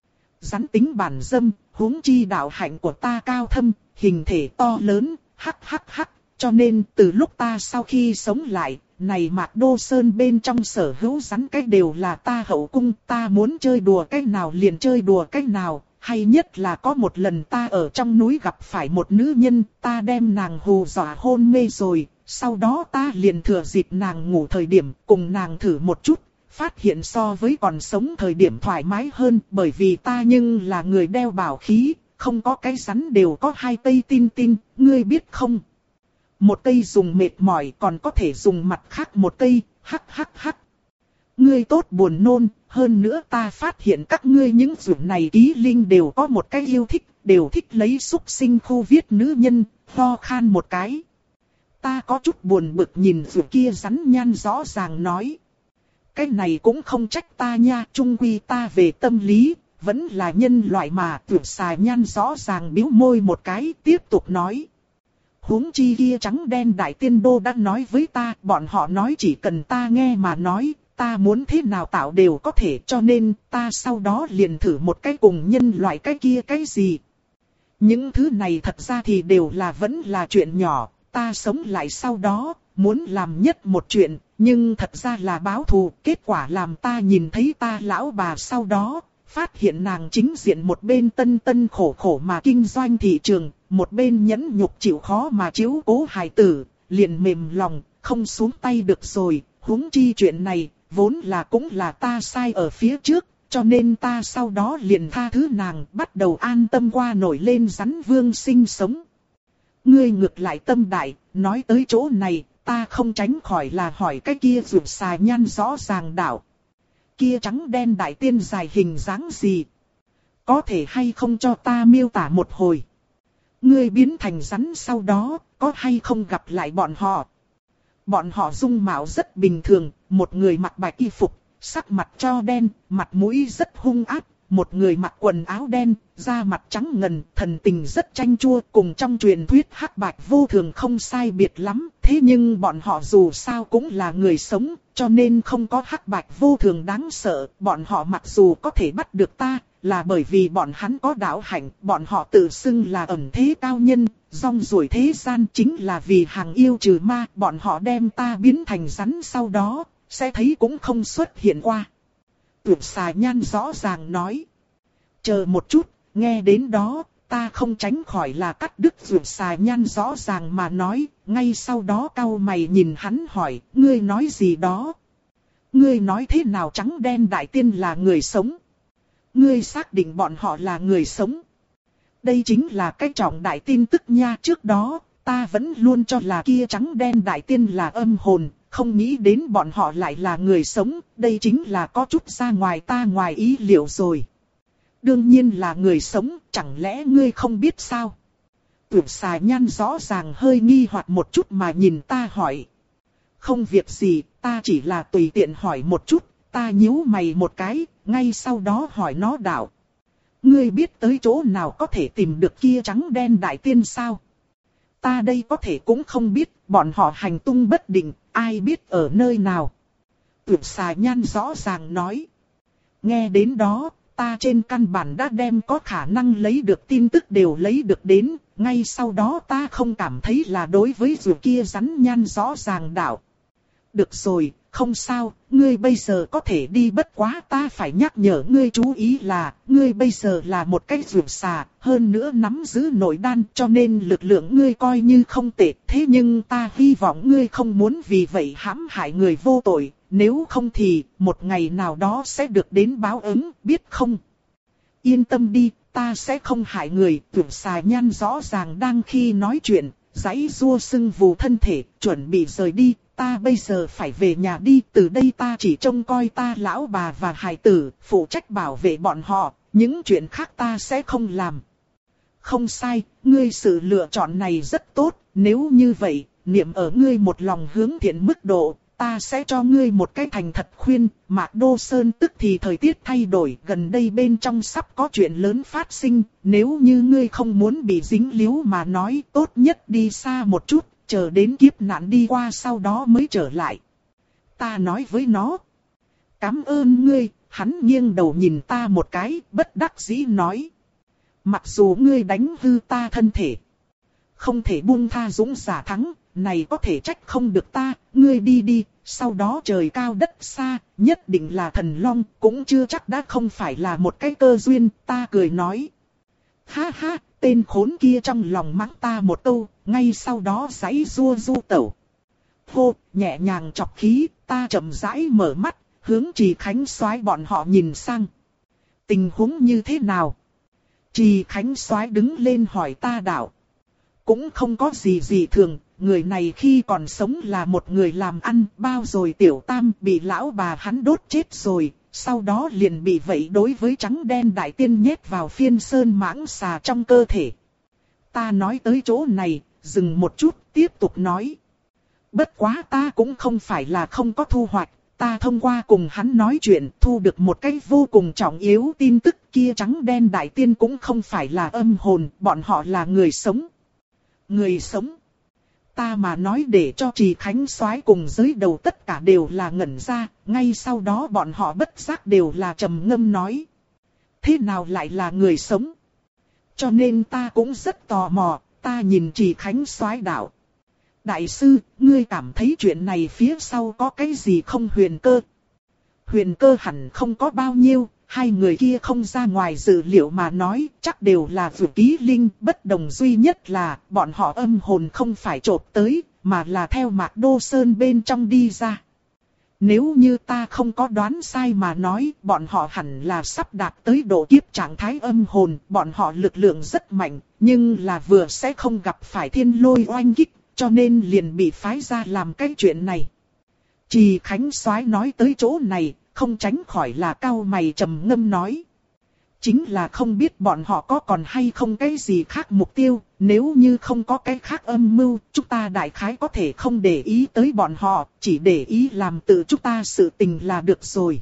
Rắn tính bản dâm, huống chi đạo hạnh của ta cao thâm, hình thể to lớn, hắc hắc hắc, cho nên từ lúc ta sau khi sống lại, này Mạc Đô Sơn bên trong sở hữu rắn cái đều là ta hậu cung, ta muốn chơi đùa cái nào liền chơi đùa cái nào. Hay nhất là có một lần ta ở trong núi gặp phải một nữ nhân, ta đem nàng hù dọa hôn mê rồi, sau đó ta liền thừa dịp nàng ngủ thời điểm cùng nàng thử một chút, phát hiện so với còn sống thời điểm thoải mái hơn, bởi vì ta nhưng là người đeo bảo khí, không có cái rắn đều có hai cây tin tin, ngươi biết không? Một cây dùng mệt mỏi, còn có thể dùng mặt khác một cây, hắc hắc hắc. Ngươi tốt buồn nôn, hơn nữa ta phát hiện các ngươi những dụng này ký linh đều có một cái yêu thích, đều thích lấy xúc sinh khu viết nữ nhân, ho khan một cái. Ta có chút buồn bực nhìn dụng kia Rắn Nhan rõ ràng nói. Cái này cũng không trách ta nha, chung quy ta về tâm lý, vẫn là nhân loại mà. Tưởng Xà Nhan rõ ràng bĩu môi một cái, tiếp tục nói. Huống chi kia trắng đen đại tiên đô đã nói với ta, bọn họ nói chỉ cần ta nghe mà nói, ta muốn thế nào tạo đều có thể, cho nên ta sau đó liền thử một cái cùng nhân loại cái kia cái gì. Những thứ này thật ra thì đều là vẫn là chuyện nhỏ, ta sống lại sau đó, muốn làm nhất một chuyện, nhưng thật ra là báo thù, kết quả làm ta nhìn thấy ta lão bà sau đó, phát hiện nàng chính diện một bên tân tân khổ khổ mà kinh doanh thị trường, một bên nhẫn nhục chịu khó mà chiếu cố hài tử, liền mềm lòng, không xuống tay được rồi, huống chi chuyện này, vốn là cũng là ta sai ở phía trước, cho nên ta sau đó liền tha thứ nàng, bắt đầu an tâm qua nổi lên Rắn Vương sinh sống. Ngươi ngược lại tâm đại, nói tới chỗ này, ta không tránh khỏi là hỏi cái kia Tưởng Xà Nhan rõ ràng đạo. Kia trắng đen đại tiên dài hình dáng gì? Có thể hay không cho ta miêu tả một hồi? Ngươi biến thành rắn sau đó, có hay không gặp lại bọn họ? Bọn họ dung mạo rất bình thường, một người mặc bạch y phục, sắc mặt cho đen, mặt mũi rất hung ác, một người mặc quần áo đen, da mặt trắng ngần, thần tình rất chanh chua, cùng trong truyền thuyết hắc bạch vô thường không sai biệt lắm. Thế nhưng bọn họ dù sao cũng là người sống, cho nên không có hắc bạch vô thường đáng sợ. Bọn họ mặc dù có thể bắt được ta, là bởi vì bọn hắn có đạo hạnh, bọn họ tự xưng là ẩn thế cao nhân, rong ruổi thế gian chính là vì hàng yêu trừ ma. Bọn họ đem ta biến thành rắn sau đó, sẽ thấy cũng không xuất hiện qua. Tưởng Xà Nhan rõ ràng nói. Chờ một chút, nghe đến đó, ta không tránh khỏi là cắt đứt Tưởng Xà Nhan rõ ràng mà nói, ngay sau đó cau mày nhìn hắn hỏi, ngươi nói gì đó? Ngươi nói thế nào trắng đen đại tiên là người sống? Ngươi xác định bọn họ là người sống? Đây chính là cái trọng đại tin tức nha, trước đó, ta vẫn luôn cho là kia trắng đen đại tiên là âm hồn. Không nghĩ đến bọn họ lại là người sống, đây chính là có chút ra ngoài ta ngoài ý liệu rồi. Đương nhiên là người sống, chẳng lẽ ngươi không biết sao? Tưởng Xà Nhan rõ ràng hơi nghi hoặc một chút mà nhìn ta hỏi. Không việc gì, ta chỉ là tùy tiện hỏi một chút, ta nhíu mày một cái, ngay sau đó hỏi nó đạo. Ngươi biết tới chỗ nào có thể tìm được kia trắng đen đại tiên sao? Ta đây có thể cũng không biết, bọn họ hành tung bất định, ai biết ở nơi nào. Tưởng Xà Nhan rõ ràng nói. Nghe đến đó, ta trên căn bản đã đem có khả năng lấy được tin tức đều lấy được đến, ngay sau đó ta không cảm thấy là đối với dù kia Rắn Nhan rõ ràng đạo. Được rồi, không sao, ngươi bây giờ có thể đi, bất quá ta phải nhắc nhở ngươi chú ý là, ngươi bây giờ là một cái rượu xà, hơn nữa nắm giữ nội đan, cho nên lực lượng ngươi coi như không tệ. Thế nhưng ta hy vọng ngươi không muốn vì vậy hãm hại người vô tội, nếu không thì, một ngày nào đó sẽ được đến báo ứng, biết không? Yên tâm đi, ta sẽ không hại người. Rượu xà nhan rõ ràng đang khi nói chuyện, giãy giụa sưng vù thân thể, chuẩn bị rời đi. Ta bây giờ phải về nhà đi, từ đây ta chỉ trông coi ta lão bà và hài tử, phụ trách bảo vệ bọn họ, những chuyện khác ta sẽ không làm. Không sai, ngươi sự lựa chọn này rất tốt, nếu như vậy, niệm ở ngươi một lòng hướng thiện mức độ, ta sẽ cho ngươi một cái thành thật khuyên. Mạc Đô Sơn tức thì thời tiết thay đổi, gần đây bên trong sắp có chuyện lớn phát sinh, nếu như ngươi không muốn bị dính líu mà nói, tốt nhất đi xa một chút. Chờ đến kiếp nạn đi qua sau đó mới trở lại. Ta nói với nó. Cảm ơn ngươi, hắn nghiêng đầu nhìn ta một cái, bất đắc dĩ nói. Mặc dù ngươi đánh hư ta thân thể, không thể buông tha dũng giả thắng, này có thể trách không được ta, ngươi đi đi, sau đó trời cao đất xa, nhất định là thần long, cũng chưa chắc đã không phải là một cái cơ duyên, ta cười nói. Ha ha, tên khốn kia trong lòng mắng ta một câu, ngay sau đó giãy giụa du tẩu. Hô, nhẹ nhàng chọc khí, ta chậm rãi mở mắt, hướng Trì Khánh Soái bọn họ nhìn sang. Tình huống như thế nào? Trì Khánh Soái đứng lên hỏi ta đạo. Cũng không có gì gì thường, người này khi còn sống là một người làm ăn, bao rồi tiểu tam bị lão bà hắn đốt chết rồi. Sau đó liền bị vậy đối với trắng đen đại tiên nhét vào phiên sơn mãng xà trong cơ thể. Ta nói tới chỗ này, dừng một chút, tiếp tục nói. Bất quá ta cũng không phải là không có thu hoạch, ta thông qua cùng hắn nói chuyện thu được một cái vô cùng trọng yếu tin tức, kia trắng đen đại tiên cũng không phải là âm hồn, bọn họ là người sống. Người sống. Ta mà nói để cho Trì Khánh Soái cùng giới đầu tất cả đều là ngẩn ra, ngay sau đó bọn họ bất giác đều là trầm ngâm nói. Thế nào lại là người sống? Cho nên ta cũng rất tò mò, ta nhìn Trì Khánh Soái đạo. Đại sư, ngươi cảm thấy chuyện này phía sau có cái gì không huyền cơ? Huyền cơ hẳn không có bao nhiêu. Hai người kia không ra ngoài dự liệu mà nói, chắc đều là vượt ký linh, bất đồng duy nhất là bọn họ âm hồn không phải chộp tới, mà là theo Mạc Đô Sơn bên trong đi ra. Nếu như ta không có đoán sai mà nói, bọn họ hẳn là sắp đạt tới độ kiếp trạng thái âm hồn, bọn họ lực lượng rất mạnh, nhưng là vừa sẽ không gặp phải thiên lôi oanh kích, cho nên liền bị phái ra làm cái chuyện này. Trì Khánh Soái nói tới chỗ này, không tránh khỏi là cau mày trầm ngâm nói. Chính là không biết bọn họ có còn hay không cái gì khác mục tiêu, nếu như không có cái khác âm mưu, chúng ta đại khái có thể không để ý tới bọn họ, chỉ để ý làm tự chúng ta sự tình là được rồi.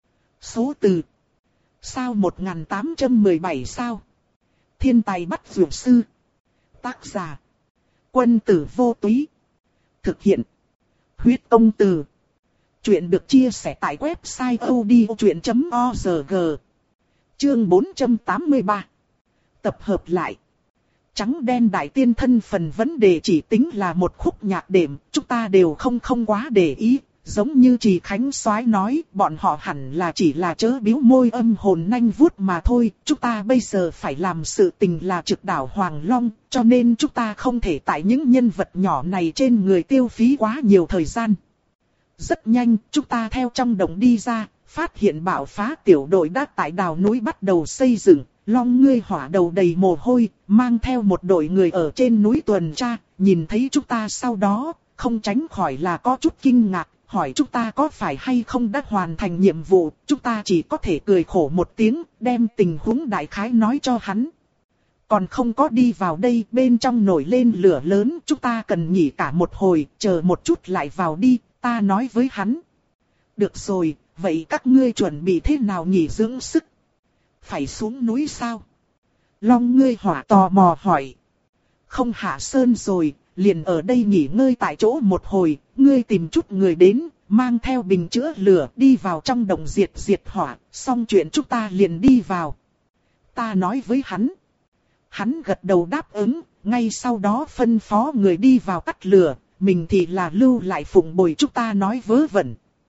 Số từ. Sao một nghìn tám trăm mười bảy sao? Thiên tài bắt dược sư. Tác giả. Quân tử vô túy. Thực hiện. Huyết công từ. Chuyện được chia sẻ tại website odchuyện chấm org. Chương bốn trăm tám mươi ba. Tập hợp lại. Trắng đen đại tiên thân phần vấn đề chỉ tính là một khúc nhạc đệm, chúng ta đều không không quá để ý. Giống như Trì Khánh Soái nói, bọn họ hẳn là chỉ là chớ biếu môi âm hồn nanh vuốt mà thôi. Chúng ta bây giờ phải làm sự tình là trực đảo Hoàng Long, cho nên chúng ta không thể tại những nhân vật nhỏ này trên người tiêu phí quá nhiều thời gian. Rất nhanh, chúng ta theo trong đồng đi ra, phát hiện bạo phá tiểu đội đã tại đào núi bắt đầu xây dựng. Long ngươi hỏa đầu đầy mồ hôi, mang theo một đội người ở trên núi tuần tra, nhìn thấy chúng ta sau đó, không tránh khỏi là có chút kinh ngạc, hỏi chúng ta có phải hay không đã hoàn thành nhiệm vụ. Chúng ta chỉ có thể cười khổ một tiếng, đem tình huống đại khái nói cho hắn. Còn không có đi vào đây, bên trong nổi lên lửa lớn, chúng ta cần nghỉ cả một hồi, chờ một chút lại vào đi. Ta nói với hắn. Được rồi, vậy các ngươi chuẩn bị thế nào nghỉ dưỡng sức? Phải xuống núi sao? Long ngươi hỏa tò mò hỏi. Không hạ sơn rồi, liền ở đây nghỉ ngơi tại chỗ một hồi, ngươi tìm chút người đến, mang theo bình chữa lửa đi vào trong đồng diệt diệt hỏa, xong chuyện chúng ta liền đi vào. Ta nói với hắn. Hắn gật đầu đáp ứng, ngay sau đó phân phó người đi vào tắt lửa. Mình thì là lưu lại phụng bồi chúng ta nói vớ vẩn.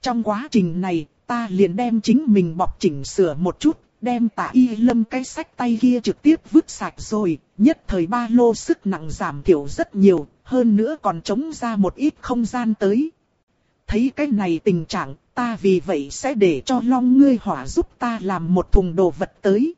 Trong quá trình này, ta liền đem chính mình bọc chỉnh sửa một chút, đem Tạ Y Lâm cái sách tay kia trực tiếp vứt sạch rồi, nhất thời ba lô sức nặng giảm thiểu rất nhiều, hơn nữa còn trống ra một ít không gian tới. Thấy cái này tình trạng, ta vì vậy sẽ để cho Long Ngươi Hỏa giúp ta làm một thùng đồ vật tới.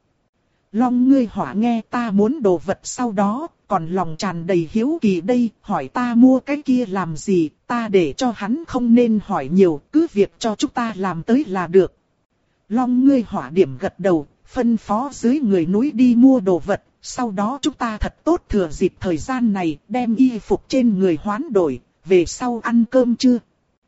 Long Ngươi Hỏa nghe ta muốn đồ vật sau đó, còn lòng tràn đầy hiếu kỳ đây, hỏi ta mua cái kia làm gì, ta để cho hắn không nên hỏi nhiều, cứ việc cho chúng ta làm tới là được. Long Ngươi Hỏa điểm gật đầu, phân phó dưới người núi đi mua đồ vật, sau đó chúng ta thật tốt thừa dịp thời gian này, đem y phục trên người hoán đổi, về sau ăn cơm trưa.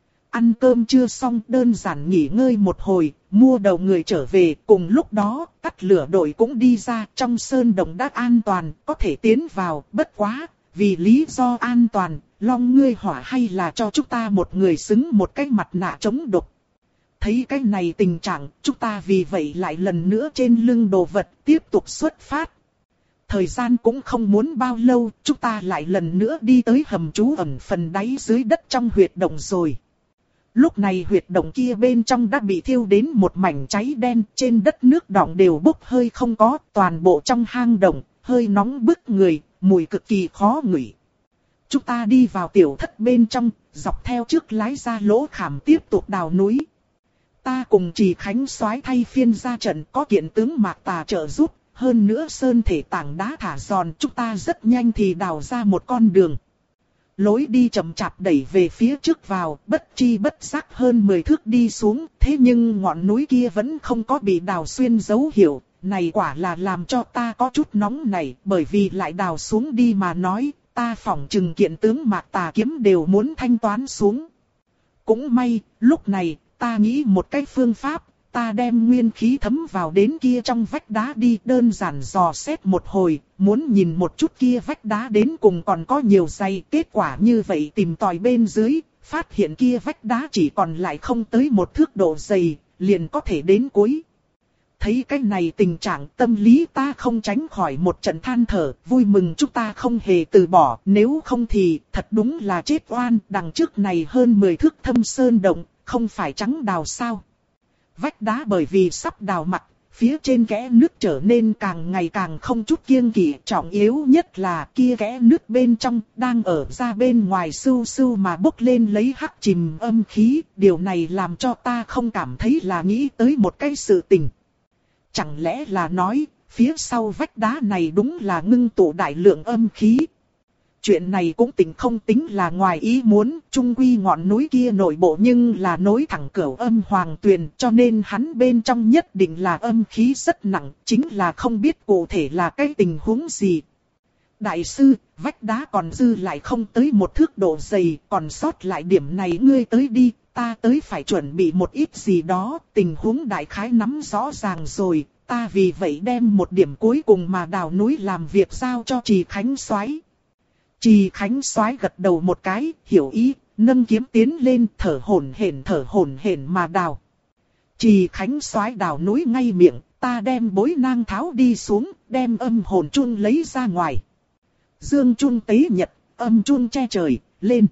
Ăn cơm trưa xong đơn giản nghỉ ngơi một hồi, mua đầu người trở về, cùng lúc đó, tắt lửa đội cũng đi ra, trong sơn động đã an toàn, có thể tiến vào, bất quá, vì lý do an toàn, Long Ngươi Hỏa hay là cho chúng ta một người xứng một cái mặt nạ chống độc. Thấy cái này tình trạng, chúng ta vì vậy lại lần nữa trên lưng đồ vật, tiếp tục xuất phát. Thời gian cũng không muốn bao lâu, chúng ta lại lần nữa đi tới hầm trú ẩn phần đáy dưới đất trong huyệt động rồi. Lúc này huyệt động kia bên trong đã bị thiêu đến một mảnh cháy đen, trên đất nước đọng đều bốc hơi không có, toàn bộ trong hang động, hơi nóng bức người, mùi cực kỳ khó ngửi. Chúng ta đi vào tiểu thất bên trong, dọc theo trước lái ra lỗ khảm tiếp tục đào núi. Ta cùng Trì Khánh soái thay phiên ra trận, có kiện tướng Mạc Tà trợ giúp, hơn nữa sơn thể tảng đá thả giòn, chúng ta rất nhanh thì đào ra một con đường. Lối đi chậm chạp đẩy về phía trước vào, bất chi bất giác hơn mười thước đi xuống, thế nhưng ngọn núi kia vẫn không có bị đào xuyên dấu hiệu, này quả là làm cho ta có chút nóng này, bởi vì lại đào xuống đi mà nói, ta phỏng chừng kiện tướng Mạc Tà kiếm đều muốn thanh toán xuống. Cũng may, lúc này, ta nghĩ một cái phương pháp, ta đem nguyên khí thấm vào đến kia trong vách đá đi, đơn giản dò xét một hồi, muốn nhìn một chút kia vách đá đến cùng còn có nhiều dày. Kết quả như vậy tìm tòi bên dưới, phát hiện kia vách đá chỉ còn lại không tới một thước độ dày, liền có thể đến cuối. Thấy cái này tình trạng tâm lý ta không tránh khỏi một trận than thở, vui mừng chúng ta không hề từ bỏ, nếu không thì thật đúng là chết oan, đằng trước này hơn mười thước thâm sơn động, không phải trắng đào sao. Vách đá bởi vì sắp đào mặt, phía trên kẽ nước trở nên càng ngày càng không chút kiêng kỵ, trọng yếu nhất là kia kẽ nước bên trong đang ở ra bên ngoài sưu sưu mà bốc lên lấy hắc chìm âm khí, điều này làm cho ta không cảm thấy là nghĩ tới một cái sự tình. Chẳng lẽ là nói, phía sau vách đá này đúng là ngưng tụ đại lượng âm khí. Chuyện này cũng tính không tính là ngoài ý muốn, chung quy ngọn núi kia nội bộ nhưng là nối thẳng cửu âm hoàng tuyền, cho nên hắn bên trong nhất định là âm khí rất nặng, chính là không biết cụ thể là cái tình huống gì. Đại sư, vách đá còn dư lại không tới một thước độ dày, còn sót lại điểm này ngươi tới đi, ta tới phải chuẩn bị một ít gì đó, tình huống đại khái nắm rõ ràng rồi, ta vì vậy đem một điểm cuối cùng mà đào núi làm việc giao cho Trì Khánh soái. Trì Khánh soái gật đầu một cái, hiểu ý, nâng kiếm tiến lên, thở hổn hển thở hổn hển mà đào. Trì Khánh soái đào núi ngay miệng, ta đem bối nang tháo đi xuống, đem âm hồn chun lấy ra ngoài. Dương chun tế nhật, âm chun che trời, lên.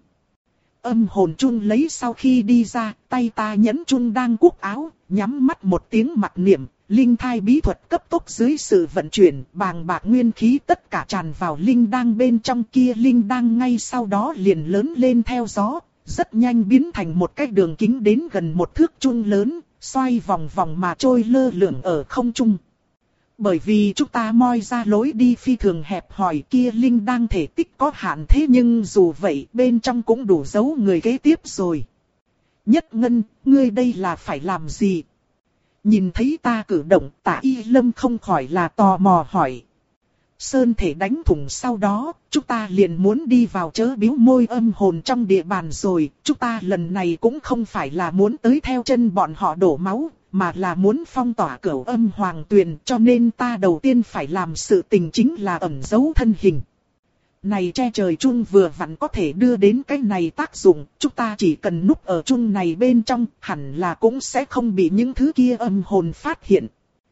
Âm hồn chun lấy sau khi đi ra, tay ta nhẫn chun đang cuốc áo, nhắm mắt một tiếng mặc niệm. Linh thai bí thuật cấp tốc dưới sự vận chuyển, bàng bạc nguyên khí tất cả tràn vào linh đăng bên trong, kia linh đăng ngay sau đó liền lớn lên theo gió, rất nhanh biến thành một cái đường kính đến gần một thước chun lớn, xoay vòng vòng mà trôi lơ lửng ở không trung. Bởi vì chúng ta moi ra lối đi phi thường hẹp hòi, kia linh đăng thể tích có hạn, thế nhưng dù vậy bên trong cũng đủ giấu người kế tiếp rồi. Nhất Ngân, ngươi đây là phải làm gì? Nhìn thấy ta cử động, Tạ Y Lâm không khỏi là tò mò hỏi. Sơn thể đánh thủng sau đó, chúng ta liền muốn đi vào chớ biếu môi âm hồn trong địa bàn rồi. Chúng ta lần này cũng không phải là muốn tới theo chân bọn họ đổ máu, mà là muốn phong tỏa cửu âm hoàng tuyền. Cho nên ta đầu tiên phải làm sự tình chính là ẩn giấu thân hình. Này che trời chun vừa vặn có thể đưa đến cái này tác dụng, chúng ta chỉ cần núp ở chun này bên trong, hẳn là cũng sẽ không bị những thứ kia âm hồn phát hiện.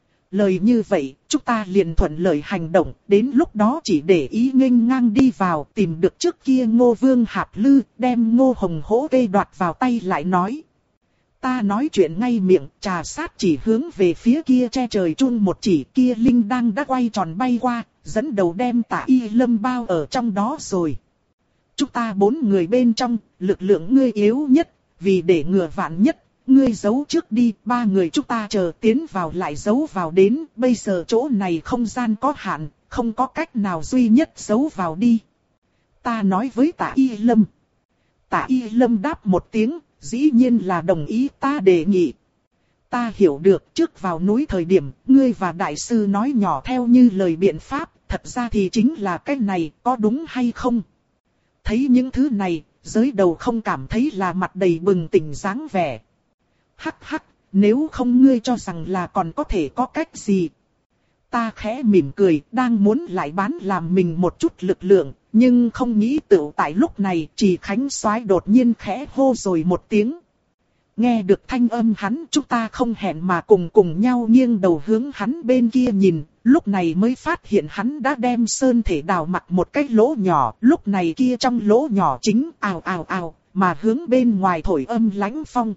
Lời như vậy, chúng ta liền thuận lợi hành động, đến lúc đó chỉ để ý nghênh ngang đi vào, tìm được trước kia Ngô Vương Hạp Lư, đem Ngô Hồng Hỗ cây đoạt vào tay lại nói. Ta nói chuyện ngay miệng, trà sát chỉ hướng về phía kia che trời chun một chỉ, kia linh đang đã quay tròn bay qua, dẫn đầu đem Tạ Y Lâm bao ở trong đó rồi. Chúng ta bốn người bên trong, lực lượng ngươi yếu nhất, vì để ngừa vạn nhất, ngươi giấu trước đi, ba người chúng ta chờ tiến vào lại giấu vào đến, bây giờ chỗ này không gian có hạn, không có cách nào duy nhất giấu vào đi. Ta nói với Tạ Y Lâm. Tạ Y Lâm đáp một tiếng, dĩ nhiên là đồng ý ta đề nghị. Ta hiểu được trước vào núi thời điểm, ngươi và đại sư nói nhỏ theo như lời biện pháp, thật ra thì chính là cái này, có đúng hay không? Thấy những thứ này, giới đầu không cảm thấy là mặt đầy bừng tỉnh dáng vẻ. Hắc hắc, nếu không ngươi cho rằng là còn có thể có cách gì? Ta khẽ mỉm cười, đang muốn lại bán làm mình một chút lực lượng, nhưng không nghĩ tựu tại lúc này, Trì Khánh Soái đột nhiên khẽ hô rồi một tiếng. Nghe được thanh âm hắn, chúng ta không hẹn mà cùng cùng nhau nghiêng đầu hướng hắn bên kia nhìn, lúc này mới phát hiện hắn đã đem sơn thể đào mặc một cái lỗ nhỏ, lúc này kia trong lỗ nhỏ chính ào ào ào, mà hướng bên ngoài thổi âm lãnh phong.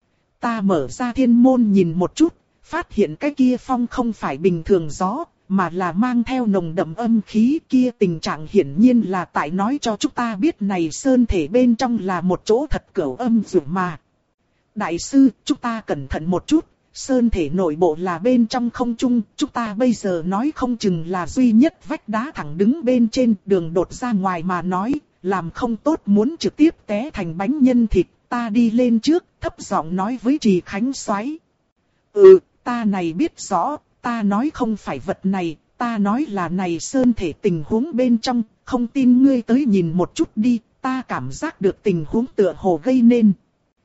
Ta mở ra thiên môn nhìn một chút, phát hiện cái kia phong không phải bình thường gió, mà là mang theo nồng đậm âm khí, kia tình trạng hiển nhiên là tại nói cho chúng ta biết này sơn thể bên trong là một chỗ thật cửu âm dữ mà. Đại sư, chúng ta cẩn thận một chút, sơn thể nội bộ là bên trong không trung, chúng ta bây giờ nói không chừng là duy nhất vách đá thẳng đứng bên trên, đường đột ra ngoài mà nói, làm không tốt muốn trực tiếp té thành bánh nhân thịt, ta đi lên trước, thấp giọng nói với Trì Khánh Soái. Ừ, ta này biết rõ, ta nói không phải vật này, ta nói là này sơn thể tình huống bên trong, không tin ngươi tới nhìn một chút đi, ta cảm giác được tình huống tựa hồ gây nên.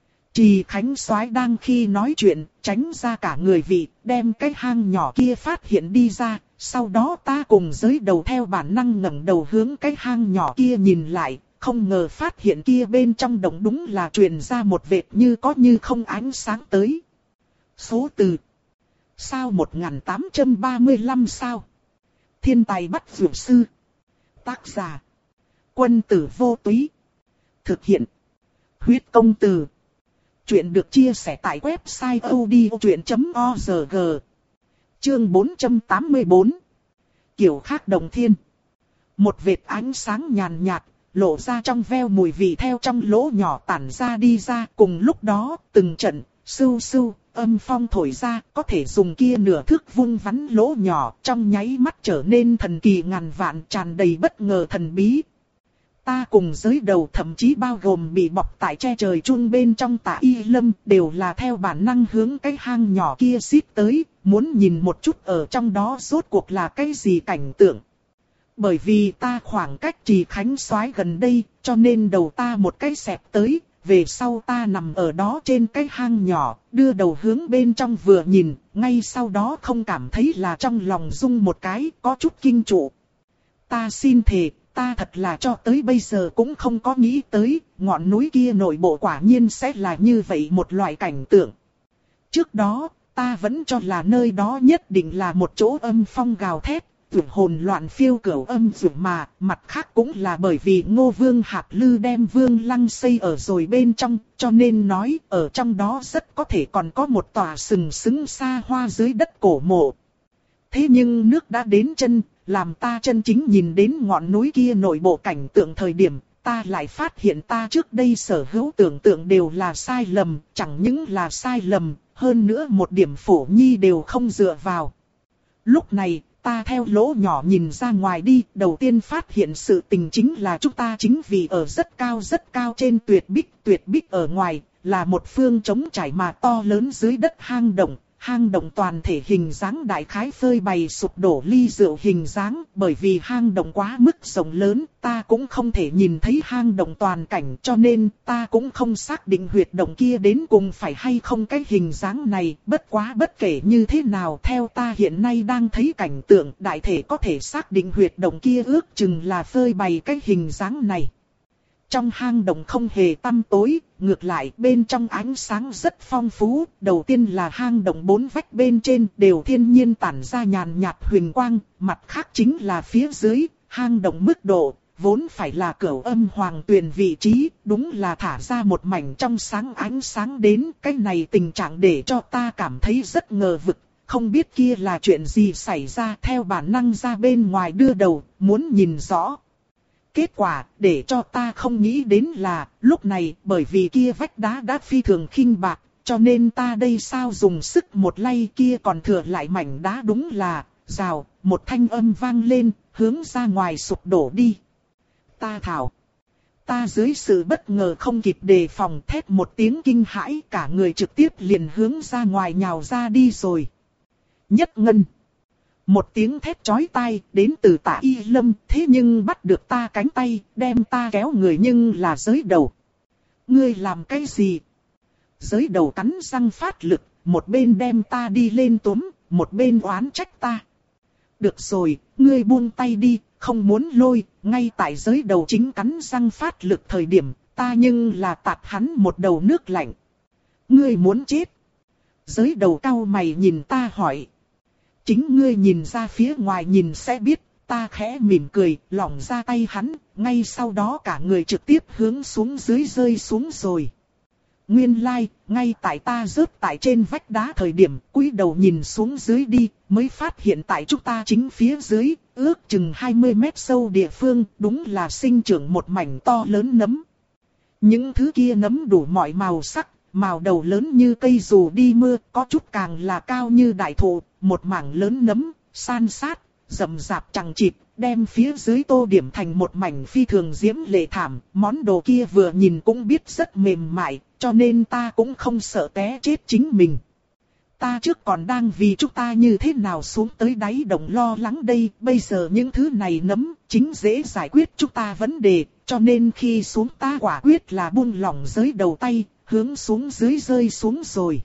Trì Khánh Soái đang khi nói chuyện, tránh ra cả người vị, đem cái hang nhỏ kia phát hiện đi ra, sau đó ta cùng giới đầu theo bản năng ngẩng đầu hướng cái hang nhỏ kia nhìn lại, không ngờ phát hiện kia bên trong động đúng là truyền ra một vệt như có như không ánh sáng tới. Số từ sao một nghìn tám trăm ba mươi lăm sao. Thiên tài bắt dược sư. Tác giả Quân Tử Vô Túy. Thực hiện Huyết Công Từ. Chuyện được chia sẻ tại website odchuyện chấm org. Chương bốn trăm tám mươi tư. Kiểu khác đồng thiên. Một vệt ánh sáng nhàn nhạt, lộ ra trong veo mùi vị theo trong lỗ nhỏ tản ra đi ra. Cùng lúc đó, từng trận, sưu sưu, âm phong thổi ra, có thể dùng kia nửa thước vung vắn lỗ nhỏ, trong nháy mắt trở nên thần kỳ ngàn vạn, tràn đầy bất ngờ thần bí. Ta cùng giới đầu thậm chí bao gồm bị bọc tại che trời chun bên trong Tạ Y Lâm, đều là theo bản năng hướng cái hang nhỏ kia xít tới, muốn nhìn một chút ở trong đó rốt cuộc là cái gì cảnh tượng. Bởi vì ta khoảng cách Trì Khánh Soái gần đây, cho nên đầu ta một cái xẹp tới, về sau ta nằm ở đó trên cái hang nhỏ, đưa đầu hướng bên trong vừa nhìn, ngay sau đó không cảm thấy là trong lòng rung một cái, có chút kinh trụ. Ta xin thề, ta thật là cho tới bây giờ cũng không có nghĩ tới, ngọn núi kia nội bộ quả nhiên sẽ là như vậy một loại cảnh tượng. Trước đó, ta vẫn cho là nơi đó nhất định là một chỗ âm phong gào thét, tưởng hồn loạn phiêu cửu âm dữ mà, mặt khác cũng là bởi vì Ngô Vương Hạc Lư đem Vương Lăng xây ở rồi bên trong, cho nên nói ở trong đó rất có thể còn có một tòa sừng sững xa hoa dưới đất cổ mộ. Thế nhưng nước đã đến chân, làm ta chân chính nhìn đến ngọn núi kia nội bộ cảnh tượng thời điểm, ta lại phát hiện ta trước đây sở hữu tưởng tượng đều là sai lầm, chẳng những là sai lầm, hơn nữa một điểm phổ nhi đều không dựa vào. Lúc này, ta theo lỗ nhỏ nhìn ra ngoài đi, đầu tiên phát hiện sự tình chính là chúng ta chính vì ở rất cao rất cao trên tuyệt bích, tuyệt bích ở ngoài, là một phương trống trải mà to lớn dưới đất hang động. Hang động toàn thể hình dáng đại khái phơi bày sụp đổ ly rượu hình dáng, bởi vì hang động quá mức rộng lớn, ta cũng không thể nhìn thấy hang động toàn cảnh, cho nên ta cũng không xác định huyệt động kia đến cùng phải hay không cái hình dáng này, bất quá bất kể như thế nào theo ta hiện nay đang thấy cảnh tượng, đại thể có thể xác định huyệt động kia ước chừng là phơi bày cái hình dáng này. Trong hang động không hề tăm tối, ngược lại bên trong ánh sáng rất phong phú. Đầu tiên là hang động bốn vách bên trên đều thiên nhiên tản ra nhàn nhạt huỳnh quang, mặt khác chính là phía dưới, hang động mức độ, vốn phải là cửu âm hoàng tuyền vị trí, đúng là thả ra một mảnh trong sáng ánh sáng đến. Cái này tình trạng để cho ta cảm thấy rất ngờ vực, không biết kia là chuyện gì xảy ra, theo bản năng ra bên ngoài đưa đầu, muốn nhìn rõ. Kết quả, để cho ta không nghĩ đến là, lúc này, bởi vì kia vách đá đã phi thường khinh bạc, cho nên ta đây sao dùng sức một lay kia còn thừa lại mảnh đá, đúng là, rào, một thanh âm vang lên, hướng ra ngoài sụp đổ đi. Ta thảo. Ta dưới sự bất ngờ không kịp đề phòng, thét một tiếng kinh hãi, cả người trực tiếp liền hướng ra ngoài nhào ra đi rồi. Nhất ngân. Một tiếng thét chói tai đến từ Tạ Y Lâm, thế nhưng bắt được ta cánh tay, đem ta kéo người, nhưng là Giới Đầu. Ngươi làm cái gì? Giới Đầu cắn răng phát lực, một bên đem ta đi lên túm, một bên oán trách ta. Được rồi, ngươi buông tay đi, không muốn lôi. Ngay tại Giới Đầu chính cắn răng phát lực thời điểm, ta nhưng là tạt hắn một đầu nước lạnh. Ngươi muốn chết? Giới Đầu cau mày nhìn ta hỏi. Chính ngươi nhìn ra phía ngoài nhìn sẽ biết. Ta khẽ mỉm cười, lỏng ra tay hắn, ngay sau đó cả người trực tiếp hướng xuống dưới rơi xuống rồi. Nguyên lai, like, ngay tại ta rớt tại trên vách đá thời điểm, cúi đầu nhìn xuống dưới đi, mới phát hiện tại chúng ta chính phía dưới, ước chừng hai mươi mét sâu địa phương, đúng là sinh trưởng một mảnh to lớn nấm. Những thứ kia nấm đủ mọi màu sắc, màu đầu lớn như cây dù đi mưa, có chút càng là cao như đại thụ, một mảng lớn nấm, san sát, rậm rạp chằng chịt, đem phía dưới tô điểm thành một mảnh phi thường diễm lệ thảm. Món đồ kia vừa nhìn cũng biết rất mềm mại, cho nên ta cũng không sợ té chết chính mình. Ta trước còn đang vì chúng ta như thế nào xuống tới đáy động lo lắng đây, bây giờ những thứ này nấm, chính dễ giải quyết chúng ta vấn đề, cho nên khi xuống ta quả quyết là buông lỏng Giới Đầu tay, hướng xuống dưới rơi xuống rồi.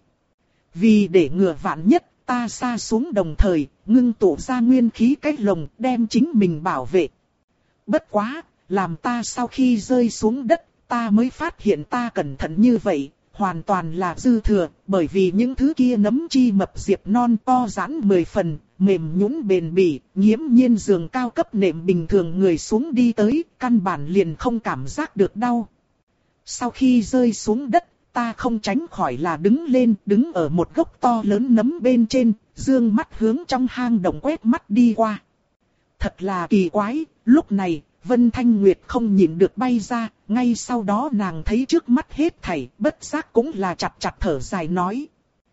Vì để ngừa vạn nhất, ta sa xuống đồng thời, ngưng tụ ra nguyên khí cái lồng, đem chính mình bảo vệ. Bất quá, làm ta sau khi rơi xuống đất, ta mới phát hiện ta cẩn thận như vậy, hoàn toàn là dư thừa, bởi vì những thứ kia nấm chi mập diệp non to giãn mười phần, mềm nhũn bền bỉ, nghiễm nhiên giường cao cấp nệm bình thường người xuống đi tới, căn bản liền không cảm giác được đau. Sau khi rơi xuống đất, ta không tránh khỏi là đứng lên, đứng ở một gốc to lớn nấm bên trên, dương mắt hướng trong hang động quét mắt đi qua. Thật là kỳ quái, lúc này, Vân Thanh Nguyệt không nhịn được bay ra, ngay sau đó nàng thấy trước mắt hết thảy, bất giác cũng là chặt chặt thở dài nói.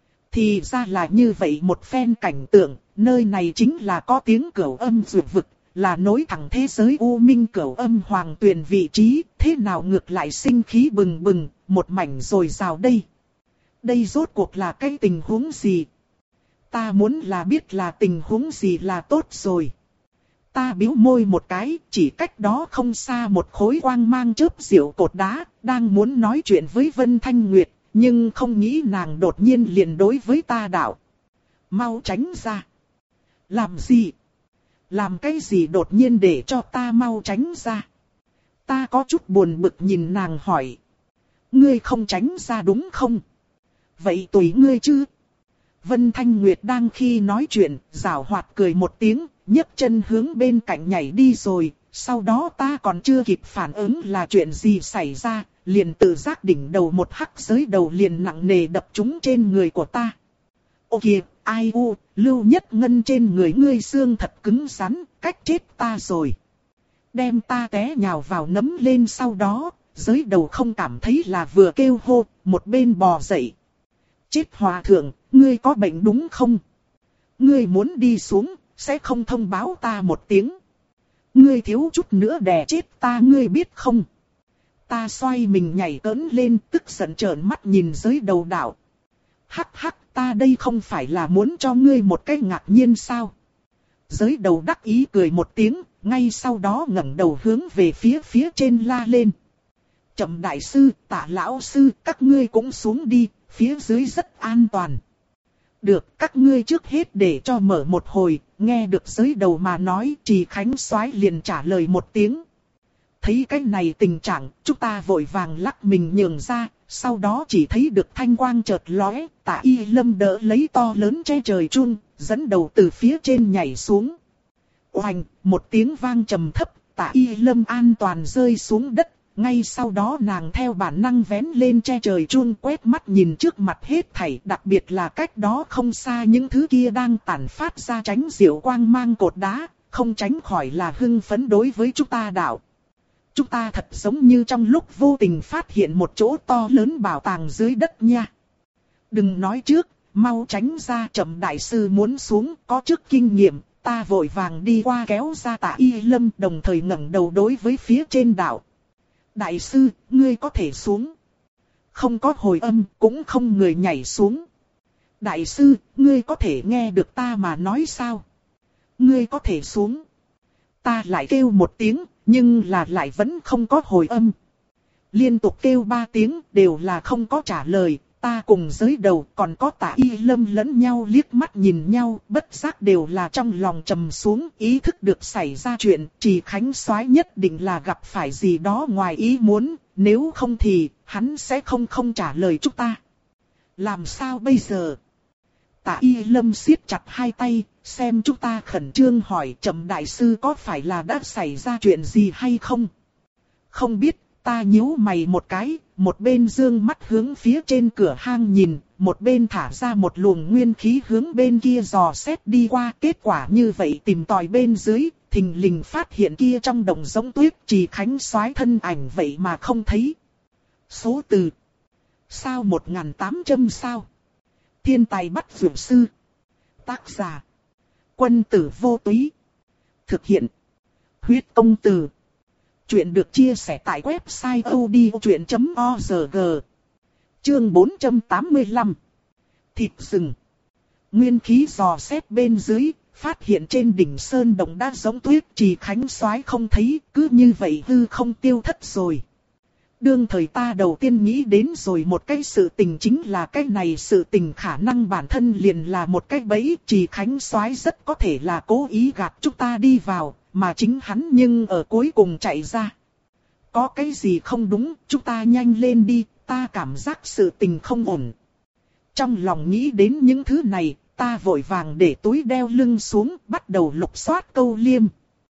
Thì ra là như vậy một phen cảnh tượng, nơi này chính là có tiếng cửu âm dược vực, là nối thẳng thế giới U Minh cửu âm hoàng tuyền vị trí, thế nào ngược lại sinh khí bừng bừng, một mảnh rồi rào đây. Đây rốt cuộc là cái tình huống gì? Ta muốn là biết là tình huống gì là tốt rồi. Ta bĩu môi một cái, chỉ cách đó không xa một khối quang mang chớp diệu cột đá, đang muốn nói chuyện với Vân Thanh Nguyệt, nhưng không nghĩ nàng đột nhiên liền đối với ta đạo. Mau tránh ra. Làm gì? Làm cái gì đột nhiên để cho ta mau tránh ra? Ta có chút buồn bực nhìn nàng hỏi. Ngươi không tránh ra đúng không? Vậy tùy ngươi chứ? Vân Thanh Nguyệt đang khi nói chuyện, giảo hoạt cười một tiếng, nhấc chân hướng bên cạnh nhảy đi rồi. Sau đó ta còn chưa kịp phản ứng là chuyện gì xảy ra, liền tự giác đỉnh đầu một hắc Giới Đầu liền nặng nề đập trúng trên người của ta. Ô kìa, ai u, Lưu Nhất Ngân trên người ngươi xương thật cứng rắn, cách chết ta rồi. Đem ta té nhào vào nấm lên, sau đó, Giới Đầu không cảm thấy là vừa kêu hô, một bên bò dậy. Chết hòa thượng, ngươi có bệnh đúng không? Ngươi muốn đi xuống, sẽ không thông báo ta một tiếng. Ngươi thiếu chút nữa đè chết ta ngươi biết không? Ta xoay mình nhảy cỡn lên, tức giận trợn mắt nhìn Giới Đầu đạo. Hắc hắc, ta đây không phải là muốn cho ngươi một cái ngạc nhiên sao? Giới Đầu đắc ý cười một tiếng, ngay sau đó ngẩng đầu hướng về phía phía trên la lên. Trầm đại sư, Tạ lão sư, các ngươi cũng xuống đi, phía dưới rất an toàn. Được, các ngươi trước hết để cho mở một hồi. Nghe được Giới Đầu mà nói, Trì Khánh Soái liền trả lời một tiếng. Thấy cái này tình trạng, chúng ta vội vàng lắc mình nhường ra, sau đó chỉ thấy được thanh quang chợt lóe, Tạ Y Lâm đỡ lấy to lớn che trời chun, dẫn đầu từ phía trên nhảy xuống. Oành, một tiếng vang trầm thấp, Tạ Y Lâm an toàn rơi xuống đất, ngay sau đó nàng theo bản năng vén lên che trời chuông quét mắt nhìn trước mặt hết thảy, đặc biệt là cách đó không xa những thứ kia đang tản phát ra tránh diệu quang mang cột đá, không tránh khỏi là hưng phấn đối với chúng ta đạo. Chúng ta thật giống như trong lúc vô tình phát hiện một chỗ to lớn bảo tàng dưới đất nha. Đừng nói trước, mau tránh ra, Trầm đại sư muốn xuống, có trước kinh nghiệm. Ta vội vàng đi qua kéo ra Tạ Y Lâm, đồng thời ngẩng đầu đối với phía trên đảo. Đại sư, ngươi có thể xuống. Không có hồi âm, cũng không người nhảy xuống. Đại sư, ngươi có thể nghe được ta mà nói sao? Ngươi có thể xuống. Ta lại kêu một tiếng, nhưng là lại vẫn không có hồi âm. Liên tục kêu ba tiếng, đều là không có trả lời. Ta cùng giới đầu còn có Tạ Y Lâm lẫn nhau liếc mắt nhìn nhau, bất giác đều là trong lòng trầm xuống, ý thức được xảy ra chuyện, Trì Khánh Soái nhất định là gặp phải gì đó ngoài ý muốn, nếu không thì hắn sẽ không không trả lời chúng ta. Làm sao bây giờ? Tạ Y Lâm siết chặt hai tay, xem chúng ta khẩn trương hỏi Trầm đại sư có phải là đã xảy ra chuyện gì hay không? Không biết. Ta nhíu mày một cái, một bên dương mắt hướng phía trên cửa hang nhìn, một bên thả ra một luồng nguyên khí hướng bên kia dò xét đi qua. Kết quả như vậy tìm tòi bên dưới, thình lình phát hiện kia trong đồng giống tuyết Trì Khánh Soái thân ảnh vậy mà không thấy. Số từ. Sao một nghìn tám trăm sao? Thiên tài bắt dược sư. Tác giả. Quân tử vô túy. Thực hiện. Huyết công từ. Chuyện được chia sẻ tại website odchuyện chấm org. Chương bốn trăm tám mươi lăm. Thịt rừng. Nguyên khí dò xét bên dưới, phát hiện trên đỉnh sơn đồng đá giống tuyết Trì Khánh Soái không thấy, cứ như vậy hư không tiêu thất rồi. Đương thời ta đầu tiên nghĩ đến rồi một cái sự tình, chính là cái này sự tình khả năng bản thân liền là một cái bẫy. Trì Khánh Soái rất có thể là cố ý gạt chúng ta đi vào, mà chính hắn nhưng ở cuối cùng chạy ra. Có cái gì không đúng, chúng ta nhanh lên đi, ta cảm giác sự tình không ổn. Trong lòng nghĩ đến những thứ này, ta vội vàng để túi đeo lưng xuống, bắt đầu lục soát câu liêm.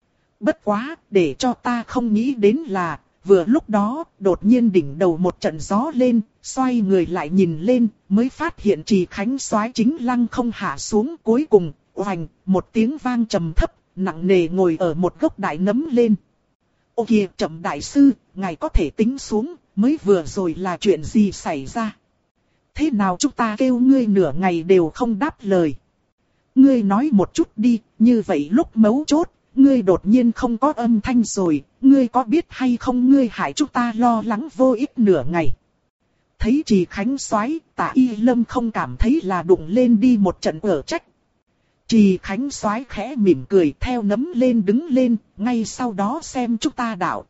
Bất quá, để cho ta không nghĩ đến là, vừa lúc đó, đột nhiên đỉnh đầu một trận gió lên, xoay người lại nhìn lên, mới phát hiện Trì Khánh Soái chính lăng không hạ xuống, cuối cùng, oành, một tiếng vang trầm thấp, nặng nề ngồi ở một gốc đại nấm lên. Ô kìa, Trầm đại sư, ngài có thể tính xuống, mới vừa rồi là chuyện gì xảy ra? Thế nào chúng ta kêu ngươi nửa ngày đều không đáp lời? Ngươi nói một chút đi, như vậy lúc mấu chốt, ngươi đột nhiên không có âm thanh rồi, ngươi có biết hay không ngươi hại chúng ta lo lắng vô ích nửa ngày. Thấy Trì Khánh Soái, Tạ Y Lâm không cảm thấy là đụng lên đi một trận ở trách. Trì Khánh Soái khẽ mỉm cười theo nấm lên đứng lên, ngay sau đó xem chúng ta đạo.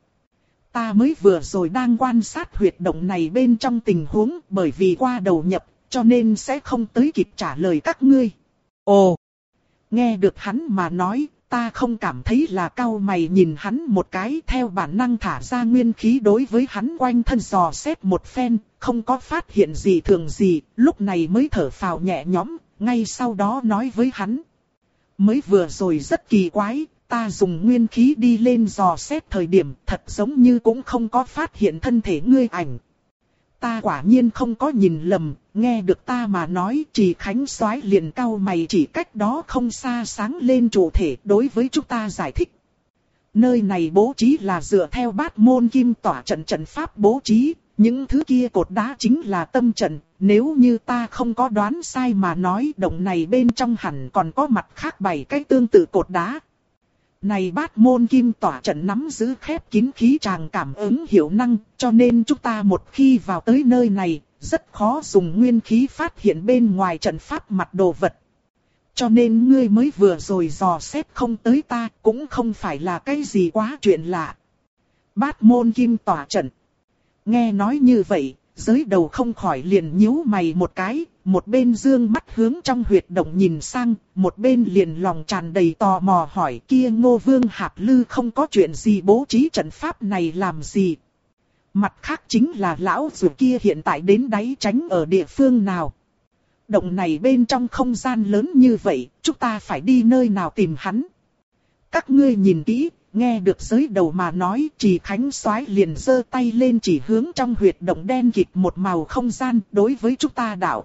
Ta mới vừa rồi đang quan sát huyệt động này bên trong tình huống, bởi vì qua đầu nhập, cho nên sẽ không tới kịp trả lời các ngươi. Ồ! Nghe được hắn mà nói, ta không cảm thấy là cau mày nhìn hắn một cái, theo bản năng thả ra nguyên khí đối với hắn quanh thân dò xét một phen, không có phát hiện gì thường gì, lúc này mới thở phào nhẹ nhõm, ngay sau đó nói với hắn. Mới vừa rồi rất kỳ quái, ta dùng nguyên khí đi lên dò xét thời điểm thật giống như cũng không có phát hiện thân thể ngươi ảnh. Ta quả nhiên không có nhìn lầm, nghe được ta mà nói, Trì Khánh Soái liền cau mày chỉ cách đó không xa sáng lên chủ thể đối với chúng ta giải thích. Nơi này bố trí là dựa theo bát môn kim tỏa trận trận pháp bố trí, những thứ kia cột đá chính là tâm trận, nếu như ta không có đoán sai mà nói động này bên trong hẳn còn có mặt khác bảy cái tương tự cột đá. Này bát môn kim tỏa trận nắm giữ khép kín khí tràng cảm ứng hiệu năng, cho nên chúng ta một khi vào tới nơi này, rất khó dùng nguyên khí phát hiện bên ngoài trận pháp mặt đồ vật. Cho nên ngươi mới vừa rồi dò xét không tới ta, cũng không phải là cái gì quá chuyện lạ. Bát môn kim tỏa trận. Nghe nói như vậy, giới đầu không khỏi liền nhíu mày một cái, một bên dương mắt hướng trong huyệt động nhìn sang, một bên liền lòng tràn đầy tò mò hỏi kia Ngô Vương Hạp Lư không có chuyện gì bố trí trận pháp này làm gì. Mặt khác chính là lão dù kia hiện tại đến đáy tránh ở địa phương nào. Động này bên trong không gian lớn như vậy, chúng ta phải đi nơi nào tìm hắn. Các ngươi nhìn kỹ, nghe được giới đầu mà nói, Trì Khánh Soái liền giơ tay lên chỉ hướng trong huyệt động đen kịt một màu không gian, đối với chúng ta đạo.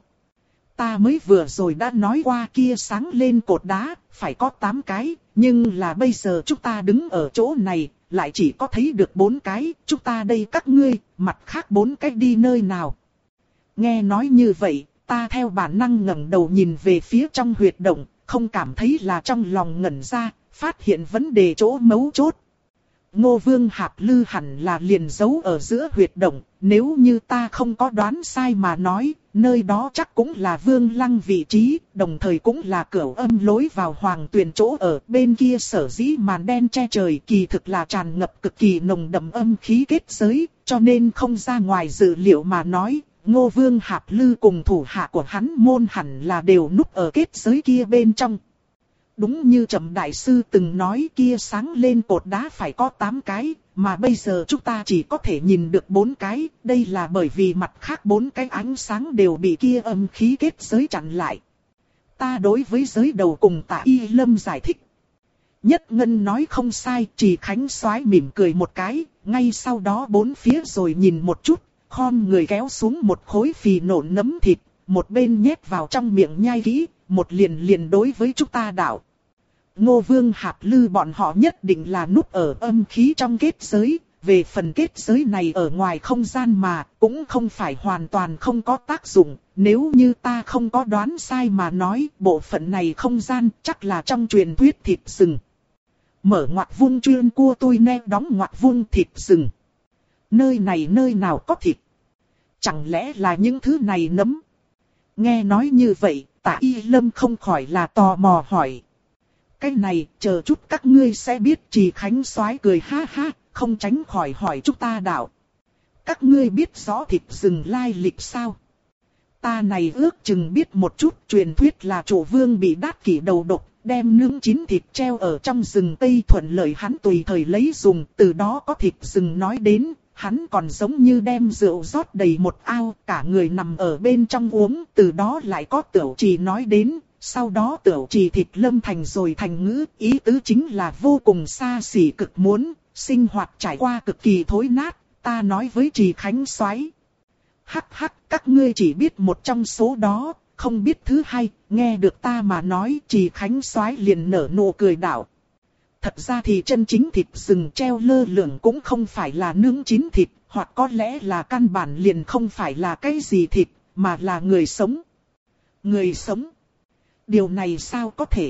Ta mới vừa rồi đã nói qua kia sáng lên cột đá, phải có tám cái, nhưng là bây giờ chúng ta đứng ở chỗ này, lại chỉ có thấy được bốn cái, chúng ta đây các ngươi, mặt khác bốn cái đi nơi nào. Nghe nói như vậy, ta theo bản năng ngẩng đầu nhìn về phía trong huyệt động, không cảm thấy là trong lòng ngẩn ra, phát hiện vấn đề chỗ mấu chốt. Ngô Vương Hạp Lư hẳn là liền giấu ở giữa huyệt động, nếu như ta không có đoán sai mà nói, nơi đó chắc cũng là Vương Lăng vị trí, đồng thời cũng là cửu âm lối vào Hoàng Tuyền chỗ ở, bên kia sở dĩ màn đen che trời kỳ thực là tràn ngập cực kỳ nồng đậm âm khí kết giới, cho nên không ra ngoài dự liệu mà nói, Ngô Vương Hạp Lư cùng thủ hạ của hắn môn hẳn là đều núp ở kết giới kia bên trong. Đúng như Trầm Đại Sư từng nói, kia sáng lên cột đá phải có tám cái, mà bây giờ chúng ta chỉ có thể nhìn được bốn cái, đây là bởi vì mặt khác bốn cái ánh sáng đều bị kia âm khí kết giới chặn lại. Ta đối với giới đầu cùng Tạ Y Lâm giải thích. Nhất Ngân nói không sai, Trì Khánh Soái mỉm cười một cái, ngay sau đó bốn phía rồi nhìn một chút, khom người kéo xuống một khối phì nộn nấm thịt, một bên nhét vào trong miệng nhai kỹ, một liền liền đối với chúng ta đạo. Ngô Vương Hạp Lư bọn họ nhất định là núp ở âm khí trong kết giới, về phần kết giới này ở ngoài không gian mà, cũng không phải hoàn toàn không có tác dụng, nếu như ta không có đoán sai mà nói, bộ phận này không gian chắc là trong truyền thuyết thịt rừng. Mở ngoặc vuông chuyên cua tôi nè đóng ngoặc vuông thịt rừng. Nơi này nơi nào có thịt? Chẳng lẽ là những thứ này nấm? Nghe nói như vậy, Tạ Y Lâm không khỏi là tò mò hỏi. Cái này, chờ chút các ngươi sẽ biết. Trì Khánh Soái cười ha ha, không tránh khỏi hỏi chúng ta đạo. Các ngươi biết rõ thịt rừng lai lịch sao? Ta này ước chừng biết một chút, truyền thuyết là chủ vương bị đát kỷ đầu độc, đem nướng chín thịt treo ở trong rừng Tây thuận lợi hắn tùy thời lấy dùng, từ đó có thịt rừng nói đến. Hắn còn giống như đem rượu rót đầy một ao, cả người nằm ở bên trong uống, từ đó lại có Tửu Trì nói đến, sau đó Tửu Trì thịt lâm thành rồi thành ngữ, ý tứ chính là vô cùng xa xỉ cực muốn, sinh hoạt trải qua cực kỳ thối nát, ta nói với Trì Khánh Soái. Hắc hắc, các ngươi chỉ biết một trong số đó, không biết thứ hai, nghe được ta mà nói, Trì Khánh Soái liền nở nụ cười đạo. Thật ra thì chân chính thịt rừng treo lơ lửng cũng không phải là nướng chín thịt, hoặc có lẽ là căn bản liền không phải là cái gì thịt, mà là người sống. Người sống? Điều này sao có thể?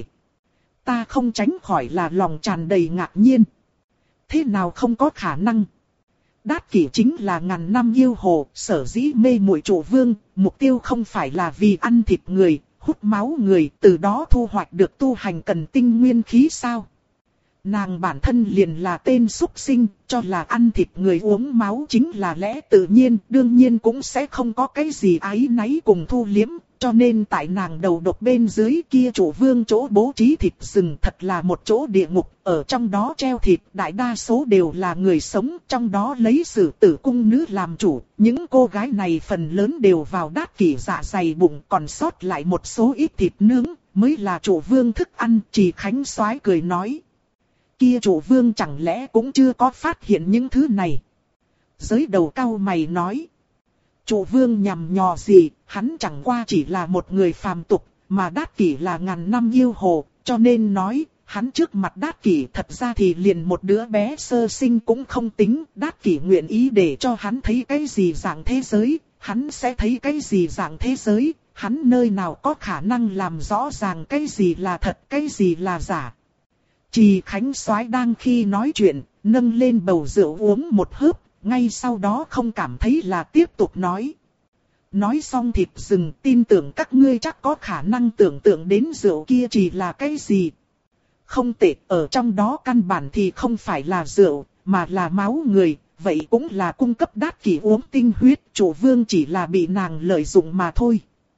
Ta không tránh khỏi là lòng tràn đầy ngạc nhiên. Thế nào không có khả năng? Đát kỷ chính là ngàn năm yêu hồ, sở dĩ mê muội chủ vương, mục tiêu không phải là vì ăn thịt người, hút máu người, từ đó thu hoạch được tu hành cần tinh nguyên khí sao? Nàng bản thân liền là tên súc sinh, cho là ăn thịt người uống máu chính là lẽ tự nhiên, đương nhiên cũng sẽ không có cái gì áy náy cùng thu liếm, cho nên tại nàng đầu độc bên dưới kia chủ vương chỗ bố trí thịt rừng thật là một chỗ địa ngục, ở trong đó treo thịt đại đa số đều là người sống, trong đó lấy sử tử cung nữ làm chủ, những cô gái này phần lớn đều vào đát kỷ dạ dày bụng, còn sót lại một số ít thịt nướng, mới là chủ vương thức ăn. Trì Khánh Soái cười nói. Kia chủ vương chẳng lẽ cũng chưa có phát hiện những thứ này? Giới đầu cau mày nói. Chủ vương nhằm nhò gì, hắn chẳng qua chỉ là một người phàm tục, mà đát kỷ là ngàn năm yêu hồ, cho nên nói, hắn trước mặt đát kỷ thật ra thì liền một đứa bé sơ sinh cũng không tính, đát kỷ nguyện ý để cho hắn thấy cái gì dạng thế giới, hắn sẽ thấy cái gì dạng thế giới, hắn nơi nào có khả năng làm rõ ràng cái gì là thật, cái gì là giả. Trì Khánh Soái đang khi nói chuyện, nâng lên bầu rượu uống một hớp, ngay sau đó không cảm thấy là tiếp tục nói. Nói xong thịt rừng, tin tưởng các ngươi chắc có khả năng tưởng tượng đến rượu kia chỉ là cái gì. Không tệ, ở trong đó căn bản thì không phải là rượu, mà là máu người, vậy cũng là cung cấp đát kỷ uống tinh huyết, chủ vương chỉ là bị nàng lợi dụng mà thôi.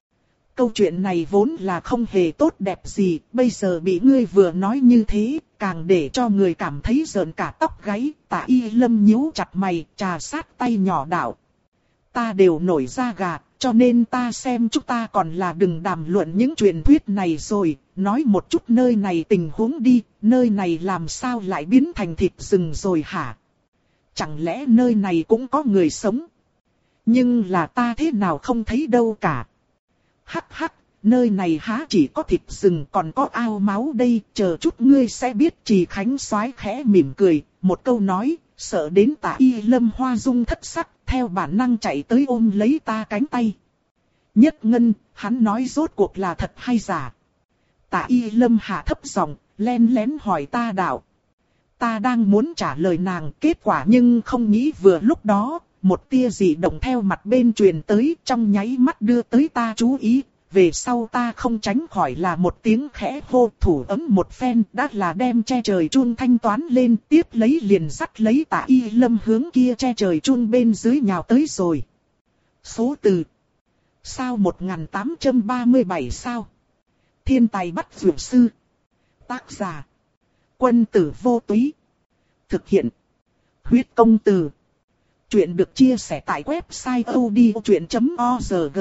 Câu chuyện này vốn là không hề tốt đẹp gì, bây giờ bị ngươi vừa nói như thế, càng để cho người cảm thấy rợn cả tóc gáy. Tạ Y Lâm nhíu chặt mày, trà sát tay nhỏ đạo. Ta đều nổi da gà, cho nên ta xem chúng ta còn là đừng đàm luận những truyền thuyết này rồi, nói một chút nơi này tình huống đi, nơi này làm sao lại biến thành thịt rừng rồi hả? Chẳng lẽ nơi này cũng có người sống? Nhưng là ta thế nào không thấy đâu cả. Hắc hắc, nơi này há chỉ có thịt rừng còn có ao máu đây, chờ chút ngươi sẽ biết. Trì Khánh soái khẽ mỉm cười, một câu nói, sợ đến Tạ Y Lâm hoa dung thất sắc, theo bản năng chạy tới ôm lấy ta cánh tay. Nhất Ngân, hắn nói rốt cuộc là thật hay giả? Tạ Y Lâm hạ thấp giọng, len lén hỏi ta đạo. Ta đang muốn trả lời nàng kết quả nhưng không nghĩ vừa lúc đó, một tia dị động theo mặt bên truyền tới trong nháy mắt đưa tới ta chú ý. Về sau ta không tránh khỏi là một tiếng khẽ hô, thủ ấm một phen đã là đem che trời chun thanh toán lên, tiếp lấy liền dắt lấy Tạ Y Lâm hướng kia che trời chun bên dưới nhào tới rồi. Số từ sao một nghìn tám trăm ba mươi bảy sao? Thiên tài bắt vượt sư. Tác giả Quân Tử Vô Túy. Thực hiện Huyết Công Từ. Chuyện được chia sẻ tại website odchuyện chấm org.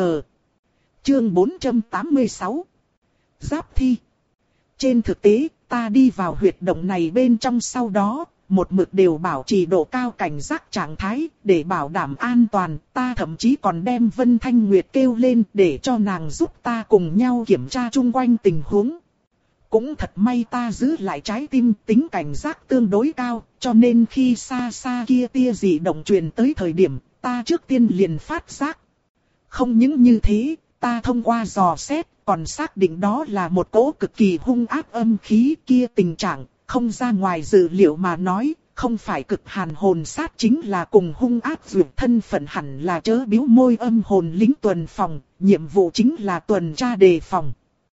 Chương bốn trăm tám mươi sáu. Giáp thi. Trên thực tế, ta đi vào huyệt động này bên trong sau đó, một mực đều bảo trì độ cao cảnh giác trạng thái, để bảo đảm an toàn. Ta thậm chí còn đem Vân Thanh Nguyệt kêu lên để cho nàng giúp ta cùng nhau kiểm tra chung quanh tình huống. Cũng thật may ta giữ lại trái tim, tính cảnh giác tương đối cao, cho nên khi xa xa kia tia dị động truyền tới thời điểm, ta trước tiên liền phát giác. Không những như thế, ta thông qua dò xét, còn xác định đó là một cỗ cực kỳ hung ác âm khí. Kia tình trạng, không ra ngoài dự liệu mà nói, không phải cực hàn hồn sát chính là cùng hung ác dược thân phận hẳn là chớ biếu môi âm hồn lính tuần phòng, nhiệm vụ chính là tuần tra đề phòng.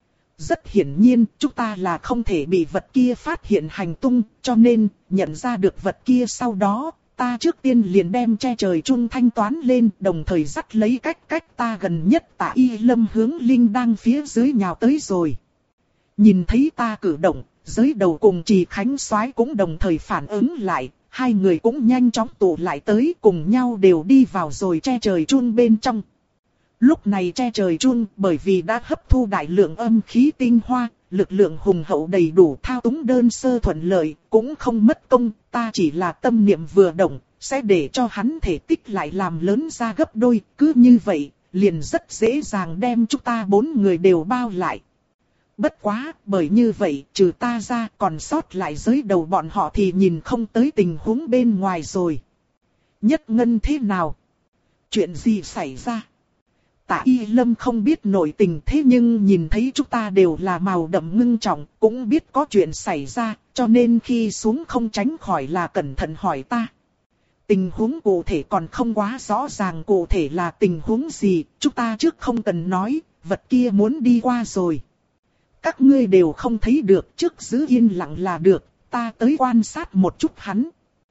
Rất hiển nhiên, chúng ta là không thể bị vật kia phát hiện hành tung, cho nên, nhận ra được vật kia sau đó, ta trước tiên liền đem che trời chun thanh toán lên, đồng thời dắt lấy cách cách ta gần nhất Tạ Y Lâm hướng Linh đang phía dưới nhào tới rồi. Nhìn thấy ta cử động, giới đầu cùng Trì Khánh soái cũng đồng thời phản ứng lại, hai người cũng nhanh chóng tụ lại tới cùng nhau đều đi vào rồi che trời chun bên trong. Lúc này che trời chun bởi vì đã hấp thu đại lượng âm khí tinh hoa, lực lượng hùng hậu đầy đủ thao túng đơn sơ thuận lợi, cũng không mất công, ta chỉ là tâm niệm vừa động, sẽ để cho hắn thể tích lại làm lớn ra gấp đôi, cứ như vậy, liền rất dễ dàng đem chúng ta bốn người đều bao lại. Bất quá, bởi như vậy, trừ ta ra còn sót lại giới đầu bọn họ thì nhìn không tới tình huống bên ngoài rồi. Nhất Ngân thế nào? Chuyện gì xảy ra? Tạ Y Lâm không biết nội tình thế nhưng nhìn thấy chúng ta đều là màu đậm ngưng trọng, cũng biết có chuyện xảy ra, cho nên khi xuống không tránh khỏi là cẩn thận hỏi ta. Tình huống cụ thể còn không quá rõ ràng cụ thể là tình huống gì, chúng ta trước không cần nói, vật kia muốn đi qua rồi. Các ngươi đều không thấy được, trước giữ yên lặng là được, ta tới quan sát một chút hắn.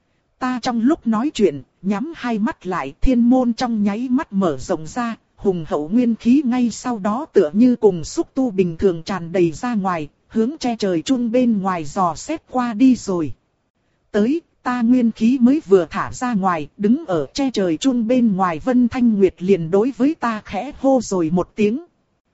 Ta trong lúc nói chuyện, nhắm hai mắt lại, thiên môn trong nháy mắt mở rộng ra. Hùng hậu nguyên khí ngay sau đó tựa như cùng xúc tu bình thường tràn đầy ra ngoài, hướng che trời chun bên ngoài dò xét qua đi rồi. Tới, ta nguyên khí mới vừa thả ra ngoài, đứng ở che trời chun bên ngoài Vân Thanh Nguyệt liền đối với ta khẽ hô rồi một tiếng.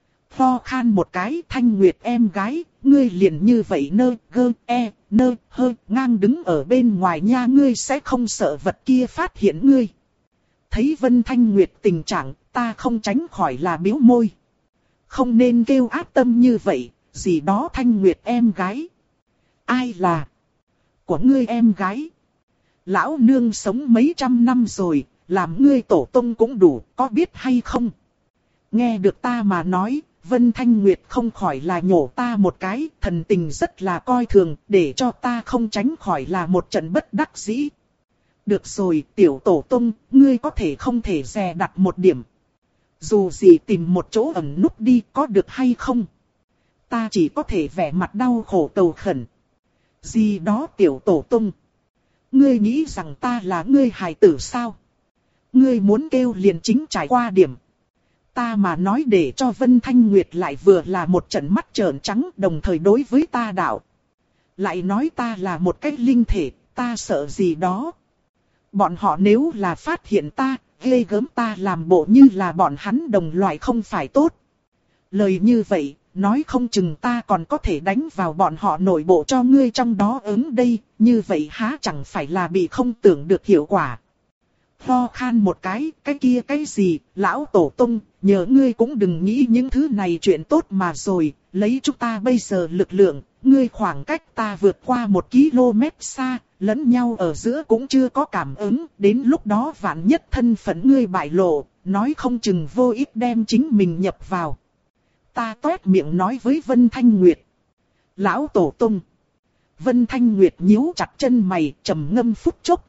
Ho khan một cái, Thanh Nguyệt em gái, ngươi liền như vậy nơ, gơ, e, nơ, hơ, ngang đứng ở bên ngoài nha, ngươi sẽ không sợ vật kia phát hiện ngươi. Thấy Vân Thanh Nguyệt tình trạng, ta không tránh khỏi là biếu môi. Không nên kêu ác tâm như vậy, gì đó Thanh Nguyệt em gái. Ai là? Của ngươi em gái. Lão nương sống mấy trăm năm rồi, làm ngươi tổ tông cũng đủ, có biết hay không? Nghe được ta mà nói, Vân Thanh Nguyệt không khỏi là nhổ ta một cái, thần tình rất là coi thường, để cho ta không tránh khỏi là một trận bất đắc dĩ. Được rồi, tiểu tổ tông, ngươi có thể không thể dè đặt một điểm. Dù gì tìm một chỗ ẩn núp đi có được hay không? Ta chỉ có thể vẻ mặt đau khổ cầu khẩn. Gì đó tiểu tổ tông. Ngươi nghĩ rằng ta là ngươi hài tử sao? Ngươi muốn kêu liền chính trải qua điểm. Ta mà nói để cho Vân Thanh Nguyệt lại vừa là một trận mắt trợn trắng đồng thời đối với ta đạo. Lại nói ta là một cái linh thể, ta sợ gì đó. Bọn họ nếu là phát hiện ta, ghê gớm, ta làm bộ như là bọn hắn đồng loại không phải tốt. Lời như vậy, nói không chừng ta còn có thể đánh vào bọn họ nội bộ cho ngươi trong đó ứng đây, như vậy há chẳng phải là bị không tưởng được hiệu quả. Ho khan một cái, cái kia cái gì, lão tổ tông, nhớ ngươi cũng đừng nghĩ những thứ này chuyện tốt mà rồi, lấy chúng ta bây giờ lực lượng, ngươi khoảng cách ta vượt qua một ki lô mét xa, lẫn nhau ở giữa cũng chưa có cảm ứng, đến lúc đó vạn nhất thân phận ngươi bại lộ, nói không chừng vô ích đem chính mình nhập vào. Ta toét miệng nói với Vân Thanh Nguyệt. Lão tổ tông. Vân Thanh Nguyệt nhíu chặt chân mày, trầm ngâm phút chốc.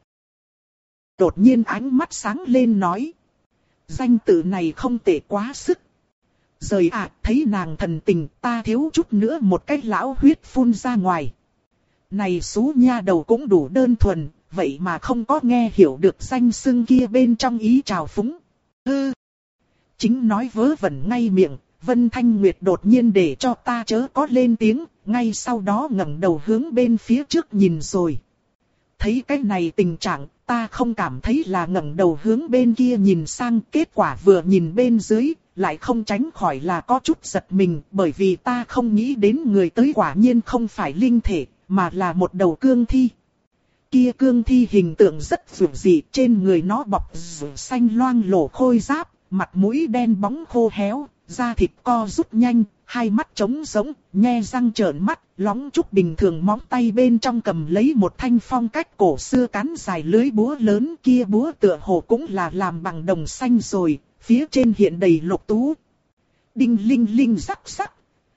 Đột nhiên ánh mắt sáng lên nói. Danh tự này không tệ quá sức. Rời ạ, à, thấy nàng thần tình, ta thiếu chút nữa một cái lão huyết phun ra ngoài. Này xú nha đầu cũng đủ đơn thuần, vậy mà không có nghe hiểu được danh xưng kia bên trong ý trào phúng. Hư. Chính nói vớ vẩn ngay miệng, Vân Thanh Nguyệt đột nhiên để cho ta chớ có lên tiếng, ngay sau đó ngẩng đầu hướng bên phía trước nhìn rồi. Thấy cái này tình trạng, ta không cảm thấy là ngẩng đầu hướng bên kia nhìn sang, kết quả vừa nhìn bên dưới, lại không tránh khỏi là có chút giật mình, bởi vì ta không nghĩ đến người tới quả nhiên không phải linh thể, mà là một đầu cương thi. Kia cương thi hình tượng rất dữ dị, trên người nó bọc rủ xanh loang lổ khôi giáp, mặt mũi đen bóng khô héo, da thịt co rút nhanh, hai mắt trống rỗng, nhe răng trợn mắt, lóng chút bình thường móng tay bên trong cầm lấy một thanh phong cách cổ xưa cán dài lưới búa lớn, kia búa tựa hồ cũng là làm bằng đồng xanh rồi, phía trên hiện đầy lục tú. Đinh linh linh rắc rắc.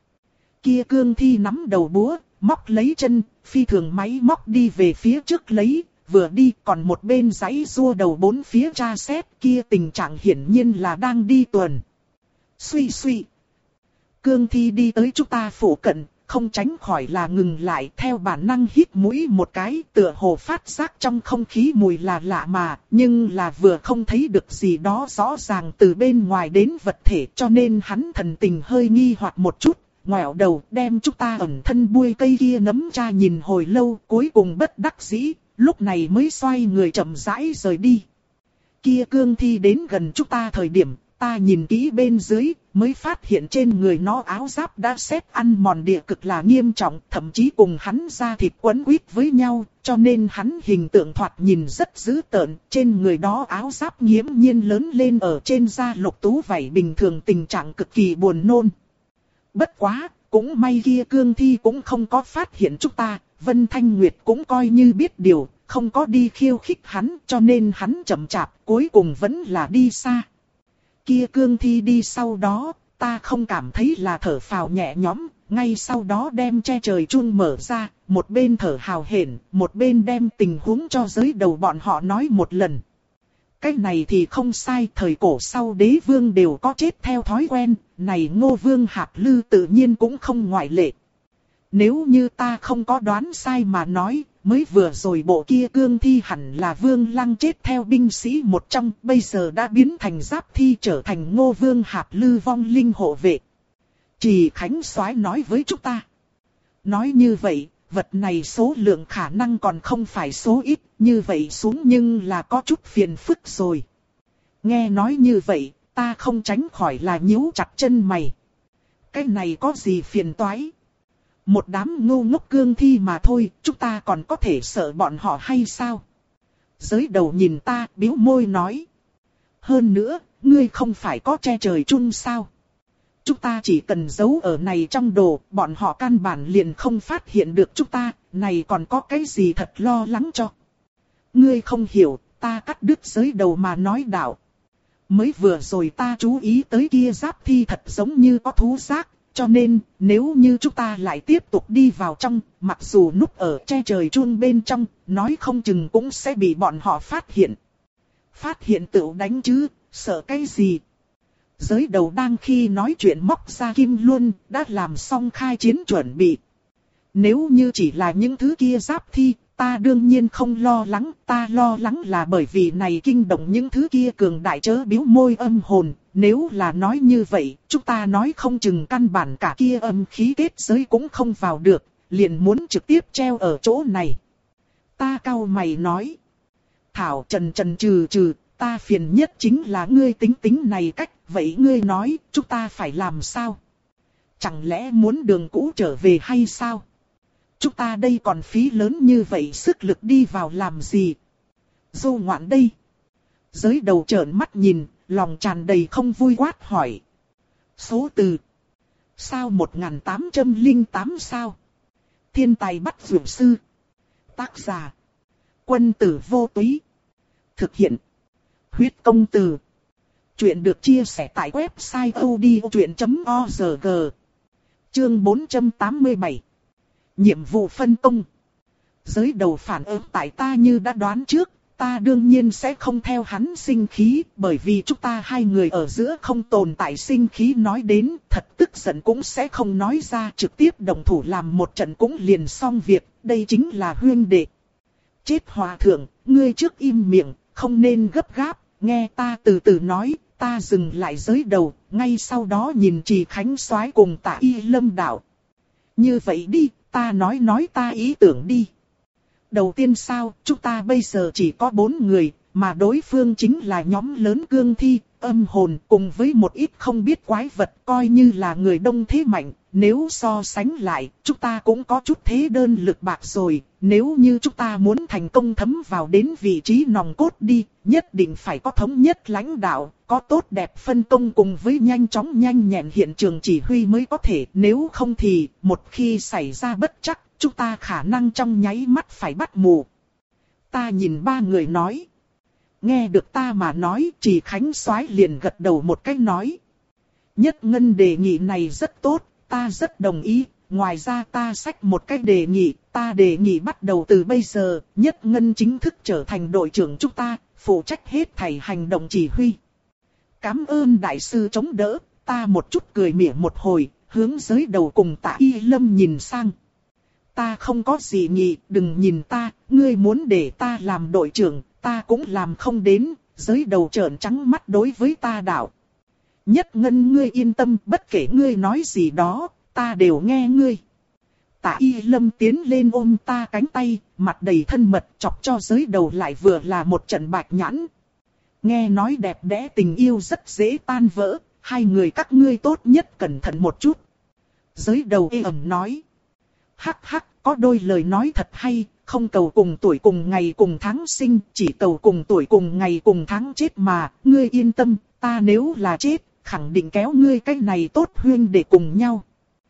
Kia cương thi nắm đầu búa, móc lấy chân, phi thường máy móc đi về phía trước lấy, vừa đi còn một bên giãy giụa đầu bốn phía tra xét, kia tình trạng hiển nhiên là đang đi tuần. Suy suy. Cương thi đi tới chúng ta phủ cận, không tránh khỏi là ngừng lại, theo bản năng hít mũi một cái, tựa hồ phát giác trong không khí mùi là lạ mà, nhưng là vừa không thấy được gì đó rõ ràng từ bên ngoài đến vật thể, cho nên hắn thần tình hơi nghi hoặc một chút, ngoẹo đầu đem chúng ta ẩn thân buôi cây kia nấm tra nhìn hồi lâu, cuối cùng bất đắc dĩ, lúc này mới xoay người chậm rãi rời đi. Kia cương thi đến gần chúng ta thời điểm, ta nhìn kỹ bên dưới, mới phát hiện trên người nó áo giáp đã xếp ăn mòn địa cực là nghiêm trọng, thậm chí cùng hắn da thịt quấn quýt với nhau, cho nên hắn hình tượng thoạt nhìn rất dữ tợn, trên người đó áo giáp nghiễm nhiên lớn lên ở trên da lục tú vảy bình thường, tình trạng cực kỳ buồn nôn. Bất quá, cũng may kia cương thi cũng không có phát hiện chúng ta, Vân Thanh Nguyệt cũng coi như biết điều, không có đi khiêu khích hắn, cho nên hắn chậm chạp, cuối cùng vẫn là đi xa. Kia cương thi đi sau đó, ta không cảm thấy là thở phào nhẹ nhõm, ngay sau đó đem che trời chuông mở ra, một bên thở hào hển, một bên đem tình huống cho giới đầu bọn họ nói một lần. Cái này thì không sai, thời cổ sau đế vương đều có chết theo thói quen, này Ngô Vương Hạp Lư tự nhiên cũng không ngoại lệ. Nếu như ta không có đoán sai mà nói, mới vừa rồi bộ kia cương thi hẳn là Vương Lăng chết theo binh sĩ một trong, bây giờ đã biến thành giáp thi trở thành Ngô Vương Hạp Lư vong linh hộ vệ. Trì Khánh Soái nói với chúng ta. Nói như vậy, vật này số lượng khả năng còn không phải số ít, như vậy xuống nhưng là có chút phiền phức rồi. Nghe nói như vậy, ta không tránh khỏi là nhíu chặt chân mày. Cái này có gì phiền toái? Một đám ngu ngốc cương thi mà thôi, chúng ta còn có thể sợ bọn họ hay sao? Giới đầu nhìn ta, bĩu môi nói. Hơn nữa, ngươi không phải có che trời chung sao? Chúng ta chỉ cần giấu ở này trong đồ, bọn họ căn bản liền không phát hiện được chúng ta, này còn có cái gì thật lo lắng cho. Ngươi không hiểu, ta cắt đứt giới đầu mà nói đạo. Mới vừa rồi ta chú ý tới kia giáp thi thật giống như có thú giác, cho nên nếu như chúng ta lại tiếp tục đi vào trong, mặc dù núp ở che trời chuông bên trong, nói không chừng cũng sẽ bị bọn họ phát hiện. Phát hiện tựu đánh chứ, sợ cái gì? Giới đầu đang khi nói chuyện móc ra kim luân, đã làm xong khai chiến chuẩn bị. Nếu như chỉ là những thứ kia giáp thi, ta đương nhiên không lo lắng, ta lo lắng là bởi vì này kinh động những thứ kia cường đại chớ biếu môi âm hồn. Nếu là nói như vậy, chúng ta nói không chừng căn bản cả kia âm khí kết giới cũng không vào được, liền muốn trực tiếp treo ở chỗ này. Ta cau mày nói. Thảo trần trần trừ trừ, ta phiền nhất chính là ngươi tính tính này cách, vậy ngươi nói, chúng ta phải làm sao? Chẳng lẽ muốn đường cũ trở về hay sao? Chúng ta đây còn phí lớn như vậy sức lực đi vào làm gì? Du Ngoạn đây. Giới đầu trợn mắt nhìn, lòng tràn đầy không vui quát hỏi. Số từ. Sao một nghìn tám trăm lẻ tám sao? Thiên tài bắt dược sư. Tác giả. Quân tử vô túy. Thực hiện. Huyết công từ. Chuyện được chia sẻ tại website odchuyện chấm org. Chương bốn trăm tám mươi bảy. Nhiệm vụ phân công. Giới đầu phản ứng tại ta như đã đoán trước. Ta đương nhiên sẽ không theo hắn sinh khí, bởi vì chúng ta hai người ở giữa không tồn tại sinh khí nói đến, thật tức giận cũng sẽ không nói ra, trực tiếp động thủ làm một trận cũng liền xong việc, đây chính là huyên đệ. Chết hòa thượng, ngươi trước im miệng, không nên gấp gáp, nghe ta từ từ nói, ta dừng lại giới đầu, ngay sau đó nhìn Trì Khánh Soái cùng Tạ Y Lâm đạo. Như vậy đi, ta nói nói ta ý tưởng đi. Đầu tiên sao, chúng ta bây giờ chỉ có bốn người, mà đối phương chính là nhóm lớn cương thi, âm hồn cùng với một ít không biết quái vật coi như là người đông thế mạnh. Nếu so sánh lại, chúng ta cũng có chút thế đơn lực bạc rồi. Nếu như chúng ta muốn thành công thấm vào đến vị trí nòng cốt đi, nhất định phải có thống nhất lãnh đạo, có tốt đẹp phân công cùng với nhanh chóng nhanh nhẹn hiện trường chỉ huy mới có thể. Nếu không thì, một khi xảy ra bất trắc, chúng ta khả năng trong nháy mắt phải bắt mù. Ta nhìn ba người nói. Nghe được ta mà nói, Trì Khánh Soái liền gật đầu một cái nói. Nhất Ngân đề nghị này rất tốt, ta rất đồng ý. Ngoài ra ta xách một cái đề nghị, ta đề nghị bắt đầu từ bây giờ, Nhất Ngân chính thức trở thành đội trưởng chúng ta, phụ trách hết thảy hành động chỉ huy. Cảm ơn đại sư chống đỡ, ta một chút cười mỉa một hồi, hướng giới đầu cùng Tạ Y Lâm nhìn sang. Ta không có gì nghị, đừng nhìn ta, ngươi muốn để ta làm đội trưởng, ta cũng làm không đến, giới đầu trợn trắng mắt đối với ta đạo. Nhất Ngân ngươi yên tâm, bất kể ngươi nói gì đó, ta đều nghe ngươi. Tạ Y Lâm tiến lên ôm ta cánh tay, mặt đầy thân mật chọc cho giới đầu lại vừa là một trận bạch nhãn. Nghe nói đẹp đẽ tình yêu rất dễ tan vỡ, hai người các ngươi tốt nhất cẩn thận một chút. Giới đầu ê ẩm nói. Hắc hắc, có đôi lời nói thật hay, không cầu cùng tuổi cùng ngày cùng tháng sinh, chỉ cầu cùng tuổi cùng ngày cùng tháng chết mà, ngươi yên tâm, ta nếu là chết, khẳng định kéo ngươi cái này tốt huyên để cùng nhau.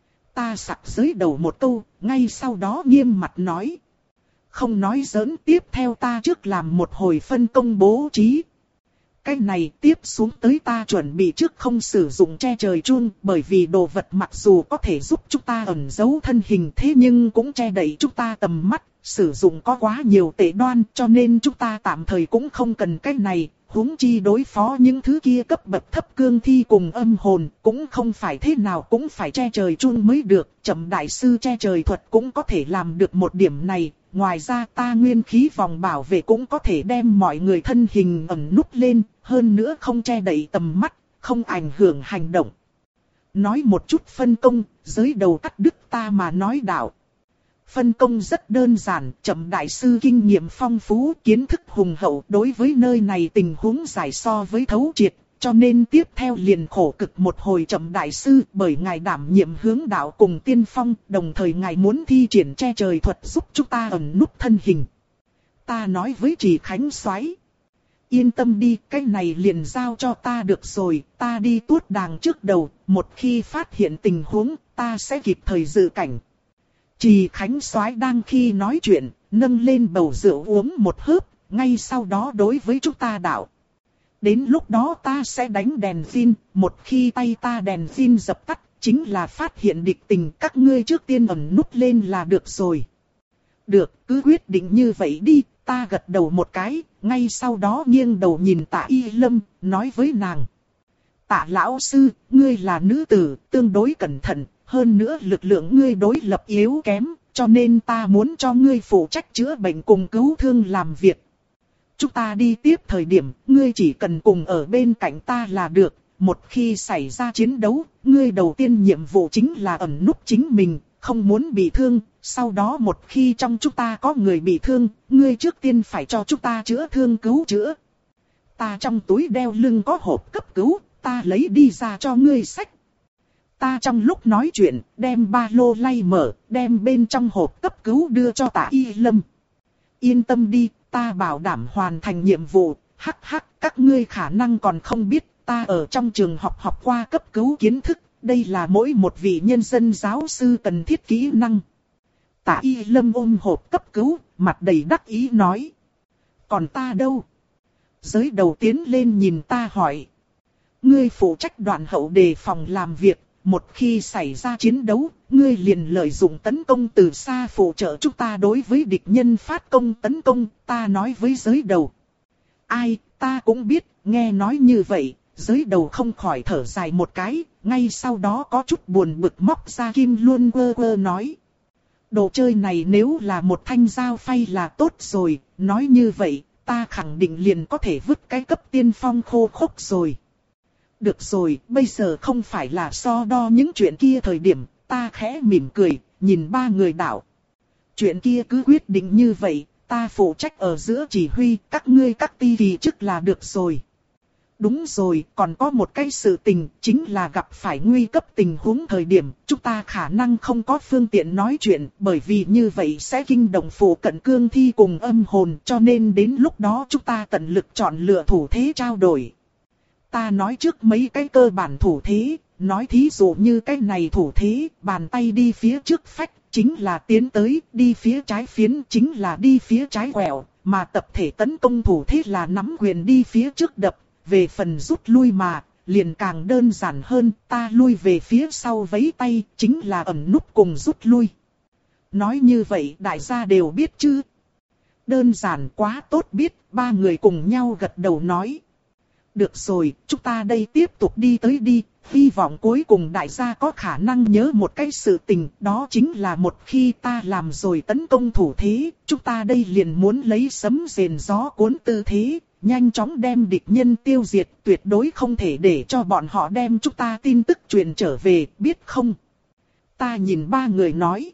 Ta sặc giới đầu một câu, ngay sau đó nghiêm mặt nói. Không nói giỡn, tiếp theo ta trước làm một hồi phân công bố trí. Cái này tiếp xuống tới ta chuẩn bị trước không sử dụng che trời chun, bởi vì đồ vật mặc dù có thể giúp chúng ta ẩn giấu thân hình thế nhưng cũng che đậy chúng ta tầm mắt, sử dụng có quá nhiều tệ đoan cho nên chúng ta tạm thời cũng không cần cái này, huống chi đối phó những thứ kia cấp bậc thấp cương thi cùng âm hồn, cũng không phải thế nào cũng phải che trời chun mới được, Trầm đại sư che trời thuật cũng có thể làm được một điểm này. Ngoài ra ta nguyên khí vòng bảo vệ cũng có thể đem mọi người thân hình ẩn núp lên, hơn nữa không che đậy tầm mắt, không ảnh hưởng hành động. Nói một chút phân công, giới đầu cắt đứt ta mà nói đạo. Phân công rất đơn giản, Trầm đại sư kinh nghiệm phong phú, kiến thức hùng hậu đối với nơi này tình huống giải so với thấu triệt. Cho nên tiếp theo liền khổ cực một hồi Trầm đại sư, bởi ngài đảm nhiệm hướng đạo cùng tiên phong, đồng thời ngài muốn thi triển che trời thuật giúp chúng ta ẩn núp thân hình. Ta nói với Trì Khánh Soái, yên tâm đi, cái này liền giao cho ta được rồi, ta đi tuốt đàng trước đầu, một khi phát hiện tình huống, ta sẽ kịp thời dự cảnh. Trì Khánh Soái đang khi nói chuyện, nâng lên bầu rượu uống một hớp, ngay sau đó đối với chúng ta đạo. Đến lúc đó ta sẽ đánh đèn pin, một khi tay ta đèn pin dập tắt, chính là phát hiện địch tình, các ngươi trước tiên ẩn núp lên là được rồi. Được, cứ quyết định như vậy đi, ta gật đầu một cái, ngay sau đó nghiêng đầu nhìn Tạ Y Lâm, nói với nàng. Tạ lão sư, ngươi là nữ tử, tương đối cẩn thận, hơn nữa lực lượng ngươi đối lập yếu kém, cho nên ta muốn cho ngươi phụ trách chữa bệnh cùng cứu thương làm việc. Chúng ta đi tiếp thời điểm, ngươi chỉ cần cùng ở bên cạnh ta là được. Một khi xảy ra chiến đấu, ngươi đầu tiên nhiệm vụ chính là ẩn núp chính mình, không muốn bị thương. Sau đó một khi trong chúng ta có người bị thương, ngươi trước tiên phải cho chúng ta chữa thương cứu chữa. Ta trong túi đeo lưng có hộp cấp cứu, ta lấy đi ra cho ngươi xách. Ta trong lúc nói chuyện, đem ba lô lay mở, đem bên trong hộp cấp cứu đưa cho Tạ Y Lâm. Yên tâm đi, ta bảo đảm hoàn thành nhiệm vụ, hắc hắc, các ngươi khả năng còn không biết, ta ở trong trường học học qua cấp cứu kiến thức, đây là mỗi một vị nhân dân giáo sư cần thiết kỹ năng. Tạ Y Lâm ôm hộp cấp cứu, mặt đầy đắc ý nói. Còn ta đâu? Giới đầu tiến lên nhìn ta hỏi. Ngươi phụ trách đoạn hậu đề phòng làm việc, một khi xảy ra chiến đấu, ngươi liền lợi dụng tấn công từ xa phụ trợ chúng ta đối với địch nhân phát công tấn công, ta nói với giới đầu. Ai, ta cũng biết, nghe nói như vậy, giới đầu không khỏi thở dài một cái, ngay sau đó có chút buồn bực móc ra kim luân quơ quơ nói. Đồ chơi này nếu là một thanh dao phay là tốt rồi, nói như vậy, ta khẳng định liền có thể vứt cái cấp tiên phong khô khốc rồi. Được rồi, bây giờ không phải là so đo những chuyện kia thời điểm, ta khẽ mỉm cười, nhìn ba người đạo. Chuyện kia cứ quyết định như vậy, ta phụ trách ở giữa chỉ huy, các ngươi các ti kỳ chức là được rồi. Đúng rồi, còn có một cái sự tình, chính là gặp phải nguy cấp tình huống thời điểm, chúng ta khả năng không có phương tiện nói chuyện, bởi vì như vậy sẽ kinh động phụ cận cương thi cùng âm hồn, cho nên đến lúc đó chúng ta tận lực chọn lựa thủ thế trao đổi. Ta nói trước mấy cái cơ bản thủ thế, nói thí dụ như cái này thủ thế, bàn tay đi phía trước phách, chính là tiến tới, đi phía trái phiến, chính là đi phía trái quẹo, mà tập thể tấn công thủ thế là nắm quyền đi phía trước đập. Về phần rút lui mà, liền càng đơn giản hơn, ta lui về phía sau vẫy tay, chính là ẩn núp cùng rút lui. Nói như vậy đại gia đều biết chứ? Đơn giản quá tốt biết, ba người cùng nhau gật đầu nói. Được rồi, chúng ta đây tiếp tục đi tới đi, hy vọng cuối cùng đại gia có khả năng nhớ một cái sự tình, đó chính là một khi ta làm rồi tấn công thủ thế, chúng ta đây liền muốn lấy sấm rền gió cuốn tư thế. Nhanh chóng đem địch nhân tiêu diệt, tuyệt đối không thể để cho bọn họ đem chúng ta tin tức truyền trở về, biết không? Ta nhìn ba người nói.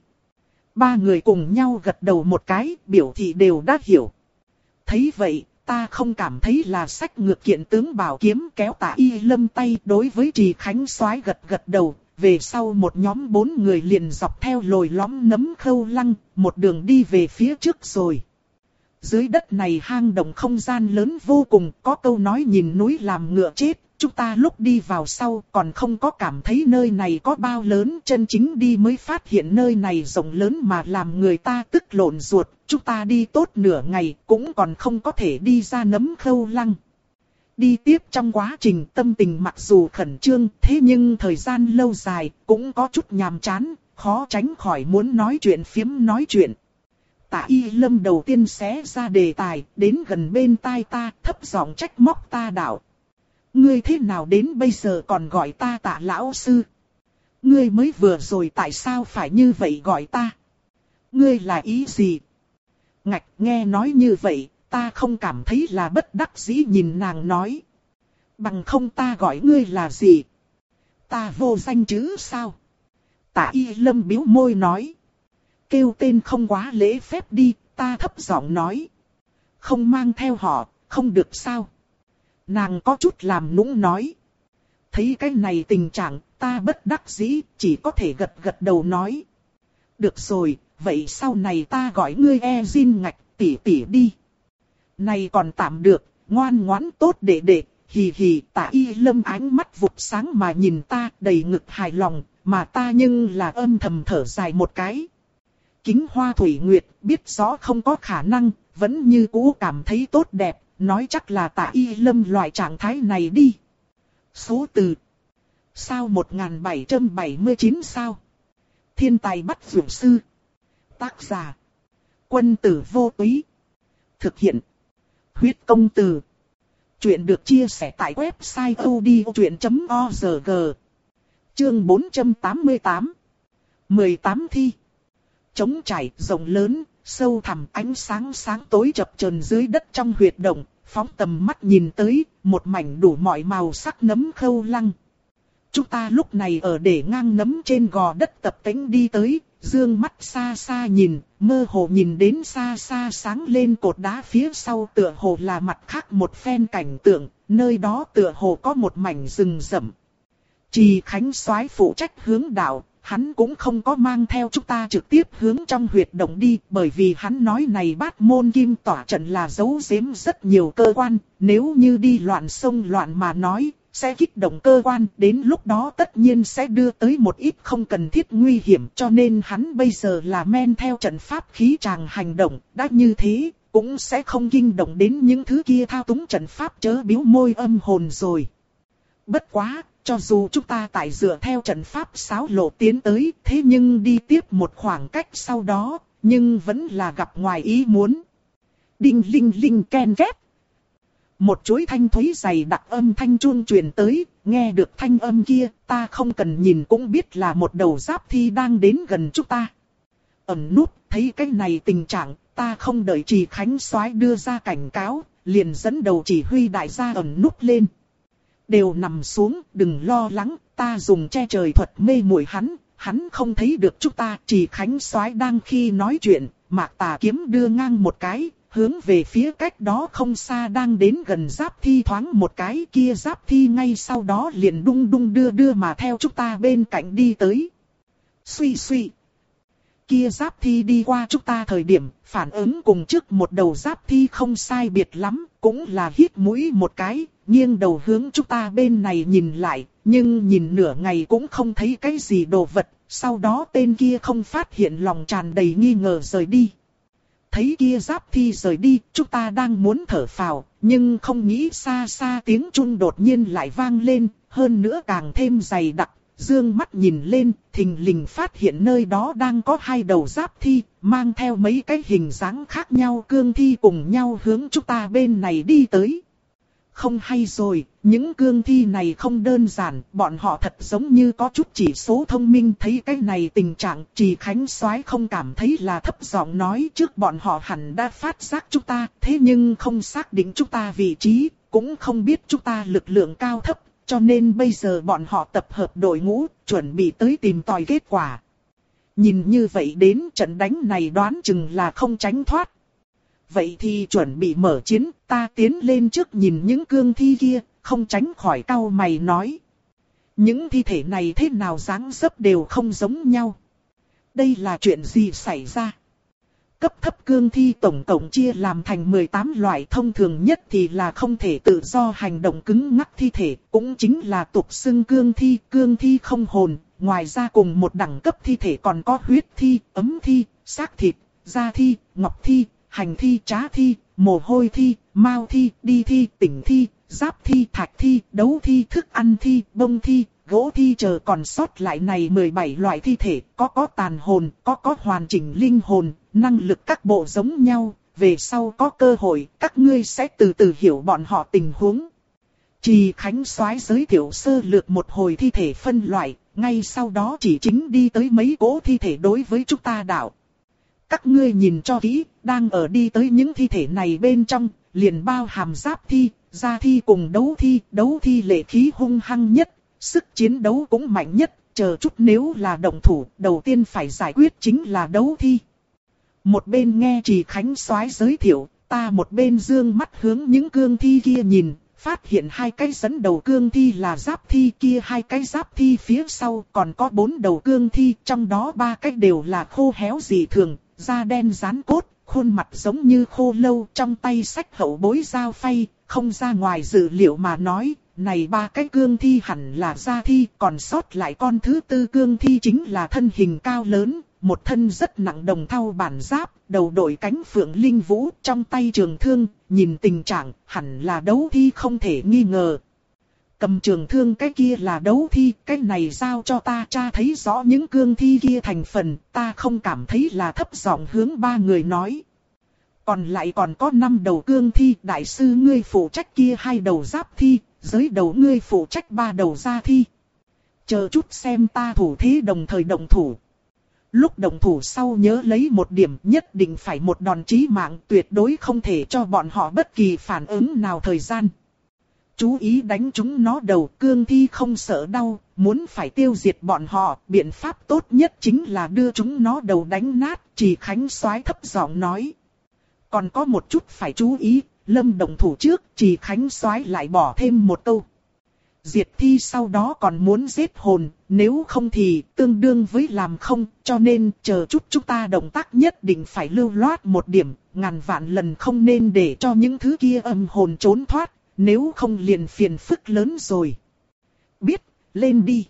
Ba người cùng nhau gật đầu một cái, biểu thị đều đã hiểu. Thấy vậy, ta không cảm thấy là sách ngược kiện tướng bảo kiếm kéo Tạ Y Lâm tay đối với Trì Khánh soái gật gật đầu. Về sau một nhóm bốn người liền dọc theo lồi lõm nấm khâu lăng, một đường đi về phía trước rồi. Dưới đất này hang động không gian lớn vô cùng, có câu nói nhìn núi làm ngựa chết, chúng ta lúc đi vào sau còn không có cảm thấy nơi này có bao lớn, chân chính đi mới phát hiện nơi này rộng lớn mà làm người ta tức lộn ruột, chúng ta đi tốt nửa ngày cũng còn không có thể đi ra nấm khâu lăng. Đi tiếp trong quá trình tâm tình mặc dù khẩn trương, thế nhưng thời gian lâu dài cũng có chút nhàm chán, khó tránh khỏi muốn nói chuyện phiếm nói chuyện. Tạ Y Lâm đầu tiên xé ra đề tài, đến gần bên tai ta, thấp giọng trách móc ta đạo. Ngươi thế nào đến bây giờ còn gọi ta Tạ lão sư? Ngươi mới vừa rồi tại sao phải như vậy gọi ta? Ngươi là ý gì? Ngạch nghe nói như vậy, ta không cảm thấy là bất đắc dĩ nhìn nàng nói. Bằng không ta gọi ngươi là gì? Ta vô danh chứ sao? Tạ Y Lâm bĩu môi nói. Kêu tên không quá lễ phép đi, ta thấp giọng nói. Không mang theo họ, không được sao? Nàng có chút làm nũng nói. Thấy cái này tình trạng, ta bất đắc dĩ, chỉ có thể gật gật đầu nói. Được rồi, vậy sau này ta gọi ngươi e Jin ngạch tỷ tỷ đi. Này còn tạm được, ngoan ngoãn tốt đệ đệ, hì hì. Tạ Y Lâm ánh mắt vụt sáng mà nhìn ta đầy ngực hài lòng, mà ta nhưng là âm thầm thở dài một cái. Kính Hoa Thủy Nguyệt biết rõ không có khả năng, vẫn như cũ cảm thấy tốt đẹp, nói chắc là Tạ Y Lâm loại trạng thái này đi. Số từ. Sao một nghìn bảy trăm bảy mươi chín sao? Thiên tài bắt dược sư. Tác giả. Quân tử vô túy. Thực hiện. Huyết công từ. Chuyện được chia sẻ tại website odchuyện chấm org. Chương bốn trăm tám mươi tám. mười tám thi. Trống trải, rộng lớn, sâu thẳm, ánh sáng sáng tối chập chờn dưới đất trong huyệt động, phóng tầm mắt nhìn tới, một mảnh đủ mọi màu sắc nấm khâu lăng. Chúng ta lúc này ở để ngang nấm trên gò đất tập tễnh đi tới, dương mắt xa xa nhìn, mơ hồ nhìn đến xa xa sáng lên cột đá phía sau tựa hồ là mặt khác một phen cảnh tượng, nơi đó tựa hồ có một mảnh rừng rậm. Trì Khánh soái phụ trách hướng đạo, hắn cũng không có mang theo chúng ta trực tiếp hướng trong huyệt động đi, bởi vì hắn nói này Bát Môn Kim Tỏa trận là giấu giếm rất nhiều cơ quan, nếu như đi loạn sông loạn mà nói, sẽ kích động cơ quan, đến lúc đó tất nhiên sẽ đưa tới một ít không cần thiết nguy hiểm, cho nên hắn bây giờ là men theo trận pháp khí tràng hành động, đã như thế, cũng sẽ không kinh động đến những thứ kia thao túng trận pháp chớ biếu môi âm hồn rồi. Bất quá, cho dù chúng ta tại dựa theo trận pháp xáo lộ tiến tới, thế nhưng đi tiếp một khoảng cách sau đó, nhưng vẫn là gặp ngoài ý muốn. Đinh linh linh ken két. Một chuỗi thanh thúy dày đặc âm thanh chuông truyền tới, nghe được thanh âm kia, ta không cần nhìn cũng biết là một đầu giáp thi đang đến gần chúng ta. Ẩn nút, thấy cái này tình trạng, ta không đợi Trì Khánh soái đưa ra cảnh cáo, liền dẫn đầu chỉ huy đại gia ẩn nút lên. Đều nằm xuống, đừng lo lắng, ta dùng che trời thuật mê muội hắn, hắn không thấy được chúng ta. Trì Khánh soái đang khi nói chuyện, Mạc Tà kiếm đưa ngang một cái, hướng về phía cách đó không xa đang đến gần giáp thi thoáng một cái, kia giáp thi ngay sau đó liền đung đung đưa đưa mà theo chúng ta bên cạnh đi tới. Suy suy. Kia giáp thi đi qua chúng ta thời điểm, phản ứng cùng trước một đầu giáp thi không sai biệt lắm, cũng là hít mũi một cái, nghiêng đầu hướng chúng ta bên này nhìn lại, nhưng nhìn nửa ngày cũng không thấy cái gì đồ vật, sau đó tên kia không phát hiện lòng tràn đầy nghi ngờ rời đi. Thấy kia giáp thi rời đi, chúng ta đang muốn thở phào, nhưng không nghĩ xa xa tiếng chuông đột nhiên lại vang lên, hơn nữa càng thêm dày đặc. Dương mắt nhìn lên, thình lình phát hiện nơi đó đang có hai đầu giáp thi, mang theo mấy cái hình dáng khác nhau cương thi cùng nhau hướng chúng ta bên này đi tới. Không hay rồi, những cương thi này không đơn giản, bọn họ thật giống như có chút chỉ số thông minh. Thấy cái này tình trạng, Trì Khánh soái không cảm thấy là thấp giọng nói trước bọn họ hẳn đã phát giác chúng ta, thế nhưng không xác định chúng ta vị trí, cũng không biết chúng ta lực lượng cao thấp. Cho nên bây giờ bọn họ tập hợp đội ngũ, chuẩn bị tới tìm tòi kết quả. Nhìn như vậy đến trận đánh này đoán chừng là không tránh thoát. Vậy thì chuẩn bị mở chiến, ta tiến lên trước nhìn những cương thi kia, không tránh khỏi cau mày nói. Những thi thể này thế nào dáng dấp đều không giống nhau. Đây là chuyện gì xảy ra? Cấp thấp cương thi tổng cộng chia làm thành mười tám loại, thông thường nhất thì là không thể tự do hành động cứng ngắc thi thể, cũng chính là tục xưng cương thi, cương thi không hồn. Ngoài ra cùng một đẳng cấp thi thể còn có huyết thi, ấm thi, xác thịt, da thi, ngọc thi, hành thi, trá thi, mồ hôi thi, mao thi, đi thi, tỉnh thi, giáp thi, thạch thi, đấu thi, thức ăn thi, bông thi, gỗ thi chờ còn sót lại này mười bảy loại thi thể, có có tàn hồn, có có hoàn chỉnh linh hồn, năng lực các bộ giống nhau, về sau có cơ hội, các ngươi sẽ từ từ hiểu bọn họ tình huống. Trì Khánh soái giới thiệu sơ lược một hồi thi thể phân loại, ngay sau đó chỉ chính đi tới mấy cỗ thi thể đối với chúng ta đạo. Các ngươi nhìn cho kỹ, đang ở đi tới những thi thể này bên trong, liền bao hàm giáp thi, gia thi cùng đấu thi, đấu thi lệ khí hung hăng nhất, sức chiến đấu cũng mạnh nhất, chờ chút nếu là động thủ, đầu tiên phải giải quyết chính là đấu thi. Một bên nghe Trì Khánh soái giới thiệu, ta một bên dương mắt hướng những cương thi kia nhìn, phát hiện hai cái dẫn đầu cương thi là giáp thi, kia hai cái giáp thi phía sau còn có bốn đầu cương thi, trong đó ba cái đều là khô héo dị thường, da đen rán cốt, khuôn mặt giống như khô lâu, trong tay xách hậu bối dao phay, không ra ngoài dự liệu mà nói, này ba cái cương thi hẳn là gia thi, còn sót lại con thứ tư cương thi chính là thân hình cao lớn, một thân rất nặng đồng thau bản giáp, đầu đội cánh phượng linh vũ, trong tay trường thương, nhìn tình trạng, hẳn là đấu thi không thể nghi ngờ. Cầm trường thương cái kia là đấu thi, cái này giao cho ta tra thấy rõ những cương thi kia thành phần, ta không cảm thấy là thấp giọng hướng ba người nói. Còn lại còn có năm đầu cương thi, đại sư ngươi phụ trách kia hai đầu giáp thi, giới đầu ngươi phụ trách ba đầu gia thi. Chờ chút xem ta thủ thế đồng thời động thủ. Lúc động thủ sau nhớ lấy một điểm, nhất định phải một đòn chí mạng, tuyệt đối không thể cho bọn họ bất kỳ phản ứng nào thời gian. chú ý đánh chúng nó đầu. Cương thi không sợ đau, muốn phải tiêu diệt bọn họ, biện pháp tốt nhất chính là đưa chúng nó đầu đánh nát. Trì Khánh Soái thấp giọng nói. Còn có một chút phải chú ý, Lâm động thủ trước, Trì Khánh Soái lại bỏ thêm một câu. Diệt thi sau đó còn muốn giết hồn, nếu không thì tương đương với làm không, cho nên chờ chút chúng ta động tác nhất định phải lưu loát một điểm, ngàn vạn lần không nên để cho những thứ kia âm hồn trốn thoát, nếu không liền phiền phức lớn rồi. Biết, lên đi.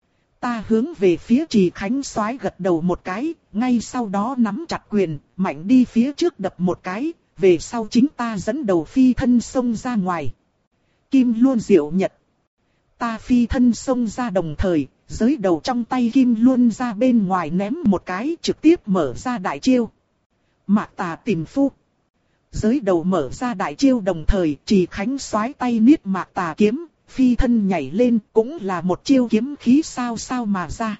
Ta hướng về phía Trì Khánh Soái gật đầu một cái, ngay sau đó nắm chặt quyền, mạnh đi phía trước đập một cái, về sau chính ta dẫn đầu phi thân xông ra ngoài. Kim Luân Diệu Nhật. Ta phi thân xông ra đồng thời, giới đầu trong tay Kim Luân ra bên ngoài ném một cái, trực tiếp mở ra đại chiêu. Mạc Tà tìm phu. Giới đầu mở ra đại chiêu đồng thời, Trì Khánh Soái tay niết Mạc Tà kiếm, phi thân nhảy lên, cũng là một chiêu kiếm khí sao sao mà ra.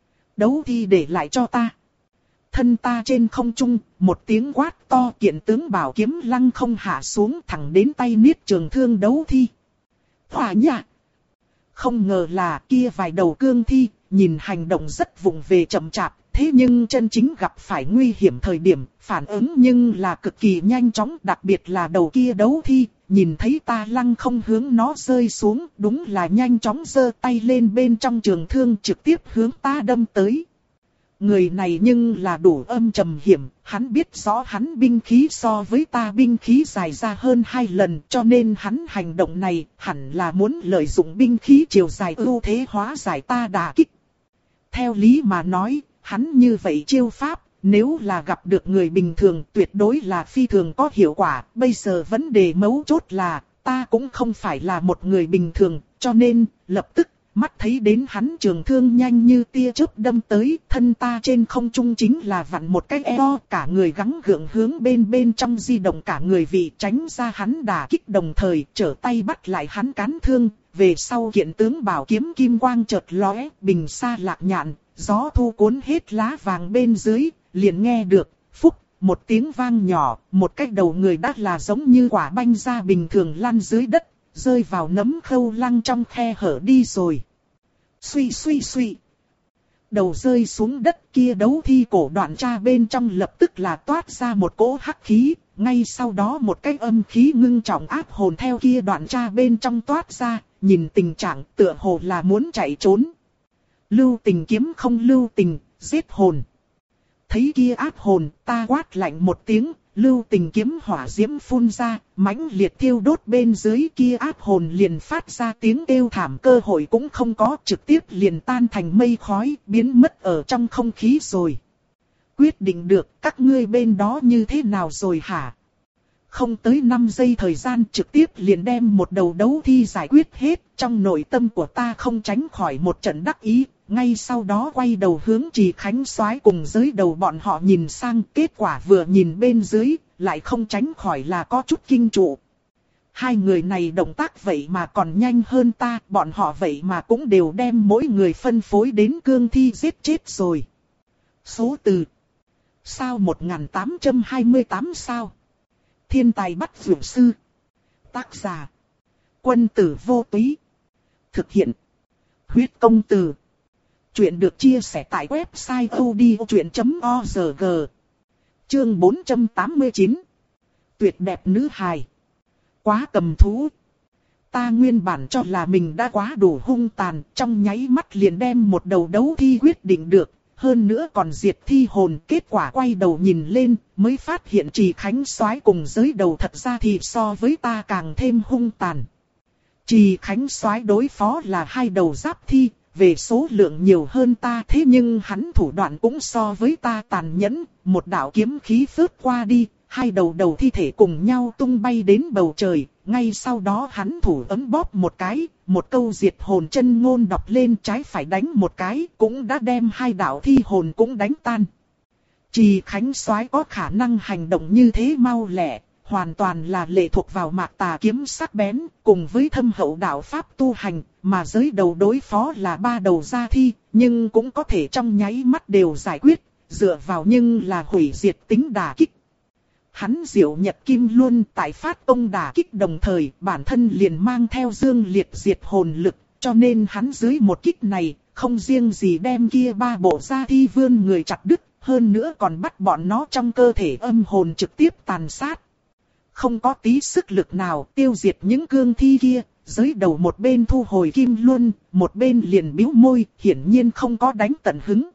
Đấu thi để lại cho ta. Thân ta trên không trung, một tiếng quát to, kiện tướng bảo kiếm lăng không hạ xuống, thẳng đến tay niết trường thương đấu thi. Hỏa nhạ. Không ngờ là kia vài đầu cương thi, nhìn hành động rất vụng về chậm chạp, thế nhưng chân chính gặp phải nguy hiểm thời điểm, phản ứng nhưng là cực kỳ nhanh chóng, đặc biệt là đầu kia đấu thi, nhìn thấy ta lăng không hướng nó rơi xuống, đúng là nhanh chóng giơ tay lên bên trong trường thương trực tiếp hướng ta đâm tới. Người này nhưng là đủ âm trầm hiểm, hắn biết rõ hắn binh khí so với ta binh khí dài ra hơn hai lần, cho nên hắn hành động này hẳn là muốn lợi dụng binh khí chiều dài ưu thế hóa giải ta đả kích. Theo lý mà nói, hắn như vậy chiêu pháp, nếu là gặp được người bình thường tuyệt đối là phi thường có hiệu quả. Bây giờ vấn đề mấu chốt là, ta cũng không phải là một người bình thường, cho nên, lập tức, mắt thấy đến hắn trường thương nhanh như tia chớp đâm tới, thân ta trên không trung chính là vặn một cái eo, cả người gắng gượng hướng bên bên trong di động cả người vị tránh ra hắn đả kích đồng thời trở tay bắt lại hắn cán thương, về sau kiện tướng bảo kiếm kim quang chợt lóe, bình xa lạc nhạn, gió thu cuốn hết lá vàng bên dưới, liền nghe được, phúc, một tiếng vang nhỏ, một cái đầu người đắt là giống như quả banh ra bình thường lăn dưới đất. Rơi vào nấm khâu lăng trong khe hở đi rồi. Suy suy suy. Đầu rơi xuống đất kia đấu thi cổ đoạn tra bên trong lập tức là toát ra một cỗ hắc khí. Ngay sau đó một cái âm khí ngưng trọng áp hồn theo kia đoạn tra bên trong toát ra. Nhìn tình trạng tựa hồ là muốn chạy trốn. Lưu tình kiếm không lưu tình, giết hồn. Thấy kia áp hồn, ta quát lạnh một tiếng. Lưu tình kiếm hỏa diễm phun ra, mãnh liệt thiêu đốt bên dưới kia áp hồn liền phát ra tiếng kêu thảm, cơ hội cũng không có, trực tiếp liền tan thành mây khói, biến mất ở trong không khí rồi. Quyết định được các ngươi bên đó như thế nào rồi hả? Không tới năm giây thời gian trực tiếp liền đem một đầu đấu thi giải quyết hết, trong nội tâm của ta không tránh khỏi một trận đắc ý. Ngay sau đó quay đầu hướng Trì Khánh Soái cùng giới đầu bọn họ nhìn sang, kết quả vừa nhìn bên dưới, lại không tránh khỏi là có chút kinh trụ. Hai người này động tác vậy mà còn nhanh hơn ta, bọn họ vậy mà cũng đều đem mỗi người phân phối đến cương thi giết chết rồi. Số từ. Sao một nghìn tám trăm hai mươi tám sao? Thiên tài bắt vượt sư. Tác giả. Quân tử vô túy. Thực hiện. Huyết công từ. Chuyện được chia sẻ tại website odchuyện chấm org. Chương bốn trăm tám mươi chín. Tuyệt đẹp nữ hài. Quá cầm thú. Ta nguyên bản cho là mình đã quá đủ hung tàn, trong nháy mắt liền đem một đầu đấu thi quyết định được, hơn nữa còn diệt thi hồn. Kết quả quay đầu nhìn lên, mới phát hiện Trì Khánh Soái cùng giới đầu thật ra thì so với ta càng thêm hung tàn. Trì Khánh Soái đối phó là hai đầu giáp thi, về số lượng nhiều hơn ta, thế nhưng hắn thủ đoạn cũng so với ta tàn nhẫn, một đạo kiếm khí phớt qua đi, hai đầu đầu thi thể cùng nhau tung bay đến bầu trời, ngay sau đó hắn thủ ấm bóp một cái, một câu diệt hồn chân ngôn đọc lên, trái phải đánh một cái, cũng đã đem hai đạo thi hồn cũng đánh tan. Trì Khánh Soái có khả năng hành động như thế mau lẹ, hoàn toàn là lệ thuộc vào Mạc Tà kiếm sắc bén, cùng với thâm hậu đạo pháp tu hành, mà giới đầu đối phó là ba đầu gia thi, nhưng cũng có thể trong nháy mắt đều giải quyết, dựa vào nhưng là hủy diệt tính đả kích. hắn Diệu Nhật Kim Luân tại phát công đả kích đồng thời bản thân liền mang theo dương liệt diệt hồn lực, cho nên hắn dưới một kích này, không riêng gì đem kia ba bộ gia thi vương người chặt đứt, hơn nữa còn bắt bọn nó trong cơ thể âm hồn trực tiếp tàn sát. Không có tí sức lực nào tiêu diệt những cương thi kia, giới đầu một bên thu hồi Kim Luân, một bên liền bĩu môi, hiển nhiên không có đánh tận hứng.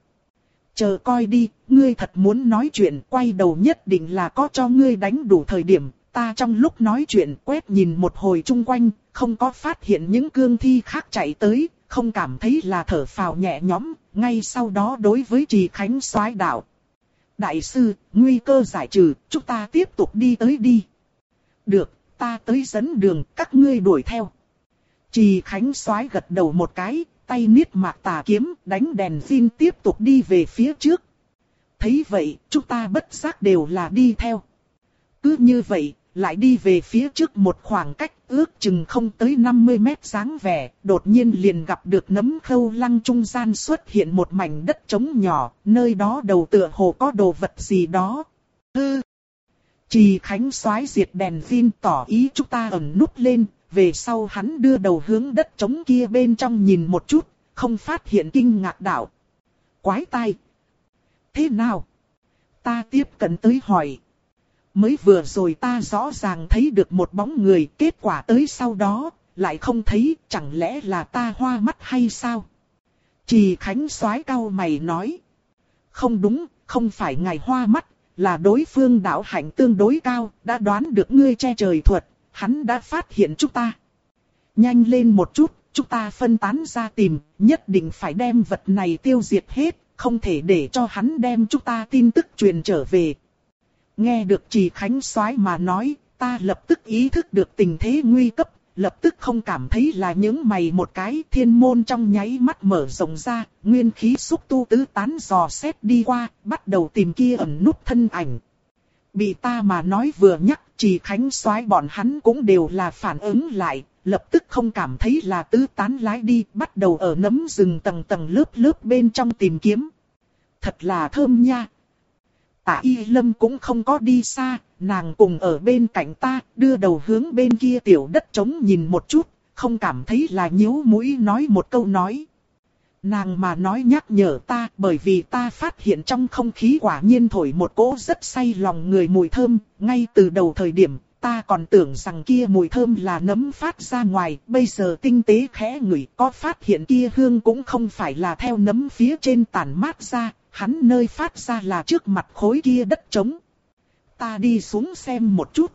Chờ coi đi, ngươi thật muốn nói chuyện, quay đầu nhất định là có cho ngươi đánh đủ thời điểm. Ta trong lúc nói chuyện quét nhìn một hồi chung quanh, không có phát hiện những cương thi khác chạy tới, không cảm thấy là thở phào nhẹ nhõm, ngay sau đó đối với Trì Khánh soái đạo. Đại sư, nguy cơ giải trừ, chúng ta tiếp tục đi tới đi. Được, ta tới dẫn đường, các ngươi đuổi theo. Trì Khánh soái gật đầu một cái, tay niết mạc tà kiếm, đánh đèn pin tiếp tục đi về phía trước. Thấy vậy, chúng ta bất giác đều là đi theo. Cứ như vậy, lại đi về phía trước một khoảng cách ước chừng không tới năm mươi mét dáng vẻ, đột nhiên liền gặp được nấm khâu lăng trung gian xuất hiện một mảnh đất trống nhỏ, nơi đó đầu tựa hồ có đồ vật gì đó. Hư! Trì Khánh soái diệt đèn pin tỏ ý chúng ta ẩn núp lên, về sau hắn đưa đầu hướng đất trống kia bên trong nhìn một chút, không phát hiện kinh ngạc đạo. Quái tai! Thế nào? Ta tiếp cận tới hỏi. Mới vừa rồi ta rõ ràng thấy được một bóng người, kết quả tới sau đó, lại không thấy, chẳng lẽ là ta hoa mắt hay sao? Trì Khánh soái cau mày nói. Không đúng, không phải ngài hoa mắt, là đối phương đạo hạnh tương đối cao, đã đoán được ngươi che trời thuật, hắn đã phát hiện chúng ta. Nhanh lên một chút, chúng ta phân tán ra tìm, nhất định phải đem vật này tiêu diệt hết, không thể để cho hắn đem chúng ta tin tức truyền trở về. Nghe được Trì Khánh soái mà nói, ta lập tức ý thức được tình thế nguy cấp, lập tức không cảm thấy là những mày một cái, thiên môn trong nháy mắt mở rộng ra, nguyên khí xúc tu tứ tán dò xét đi qua, bắt đầu tìm kia ẩn núp thân ảnh. Bị ta mà nói vừa nhắc, Trì Khánh soái bọn hắn cũng đều là phản ứng lại, lập tức không cảm thấy là tứ tán lái đi, bắt đầu ở nấm rừng tầng tầng lớp lớp bên trong tìm kiếm. Thật là thơm nha! Tạ Y Lâm cũng không có đi xa, nàng cùng ở bên cạnh ta, đưa đầu hướng bên kia tiểu đất trống nhìn một chút, không cảm thấy là nhíu mũi nói một câu nói. Nàng mà nói nhắc nhở ta, bởi vì ta phát hiện trong không khí quả nhiên thổi một cỗ rất say lòng người mùi thơm, ngay từ đầu thời điểm, ta còn tưởng rằng kia mùi thơm là nấm phát ra ngoài, bây giờ tinh tế khẽ ngửi có phát hiện kia hương cũng không phải là theo nấm phía trên tản mát ra. Hắn nơi phát ra là trước mặt khối kia đất trống. Ta đi xuống xem một chút.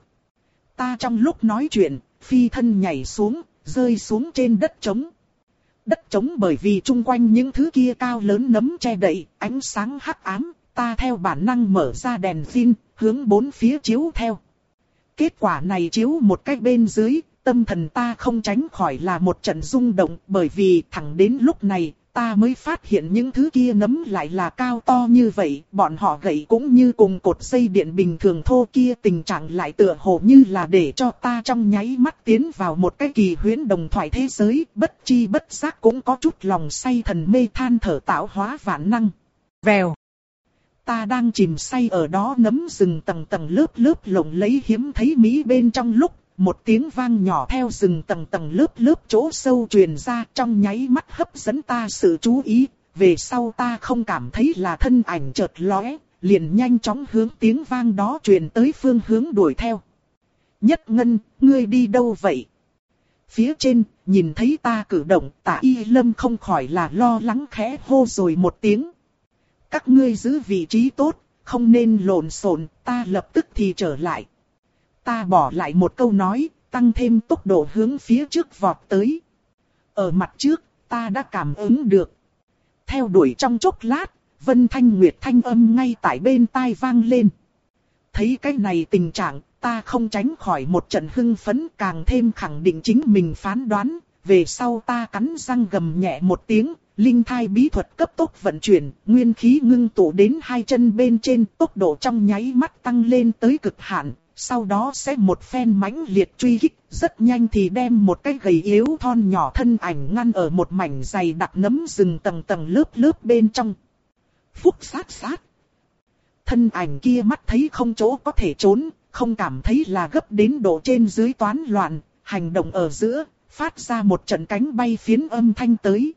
Ta trong lúc nói chuyện, phi thân nhảy xuống, rơi xuống trên đất trống. Đất trống bởi vì chung quanh những thứ kia cao lớn nấm che đậy, ánh sáng hắc ám, ta theo bản năng mở ra đèn pin, hướng bốn phía chiếu theo. Kết quả này chiếu một cách bên dưới, tâm thần ta không tránh khỏi là một trận rung động, bởi vì thẳng đến lúc này, ta mới phát hiện những thứ kia nấm lại là cao to như vậy, bọn họ gậy cũng như cùng cột dây điện bình thường thô kia, tình trạng lại tựa hồ như là để cho ta trong nháy mắt tiến vào một cái kỳ huyễn đồng thoại thế giới, bất chi bất giác cũng có chút lòng say thần mê than thở tạo hóa vạn năng. Vèo. Ta đang chìm say ở đó nấm rừng tầng tầng lớp lớp lộng lấy hiếm thấy mỹ bên trong lúc, một tiếng vang nhỏ theo rừng tầng tầng lớp lớp chỗ sâu truyền ra, trong nháy mắt hấp dẫn ta sự chú ý, về sau ta không cảm thấy là thân ảnh chợt lóe, liền nhanh chóng hướng tiếng vang đó truyền tới phương hướng đuổi theo. Nhất Ngân, ngươi đi đâu vậy? Phía trên, nhìn thấy ta cử động, Tạ Y Lâm không khỏi là lo lắng khẽ hô rồi một tiếng. Các ngươi giữ vị trí tốt, không nên lộn xộn, ta lập tức thì trở lại. Ta bỏ lại một câu nói, tăng thêm tốc độ hướng phía trước vọt tới. Ở mặt trước, ta đã cảm ứng được. Theo đuổi trong chốc lát, Vân Thanh Nguyệt thanh âm ngay tại bên tai vang lên. Thấy cái này tình trạng, ta không tránh khỏi một trận hưng phấn, càng thêm khẳng định chính mình phán đoán. Về sau ta cắn răng gầm nhẹ một tiếng, linh thai bí thuật cấp tốc vận chuyển, nguyên khí ngưng tụ đến hai chân bên trên, tốc độ trong nháy mắt tăng lên tới cực hạn. Sau đó sẽ một phen mãnh liệt truy kích, rất nhanh thì đem một cái gầy yếu thon nhỏ thân ảnh ngăn ở một mảnh dày đặc nấm rừng tầng tầng lớp lớp bên trong. Phúc sát sát. Thân ảnh kia mắt thấy không chỗ có thể trốn, không cảm thấy là gấp đến độ trên dưới toán loạn, hành động ở giữa, phát ra một trận cánh bay phiến âm thanh tới.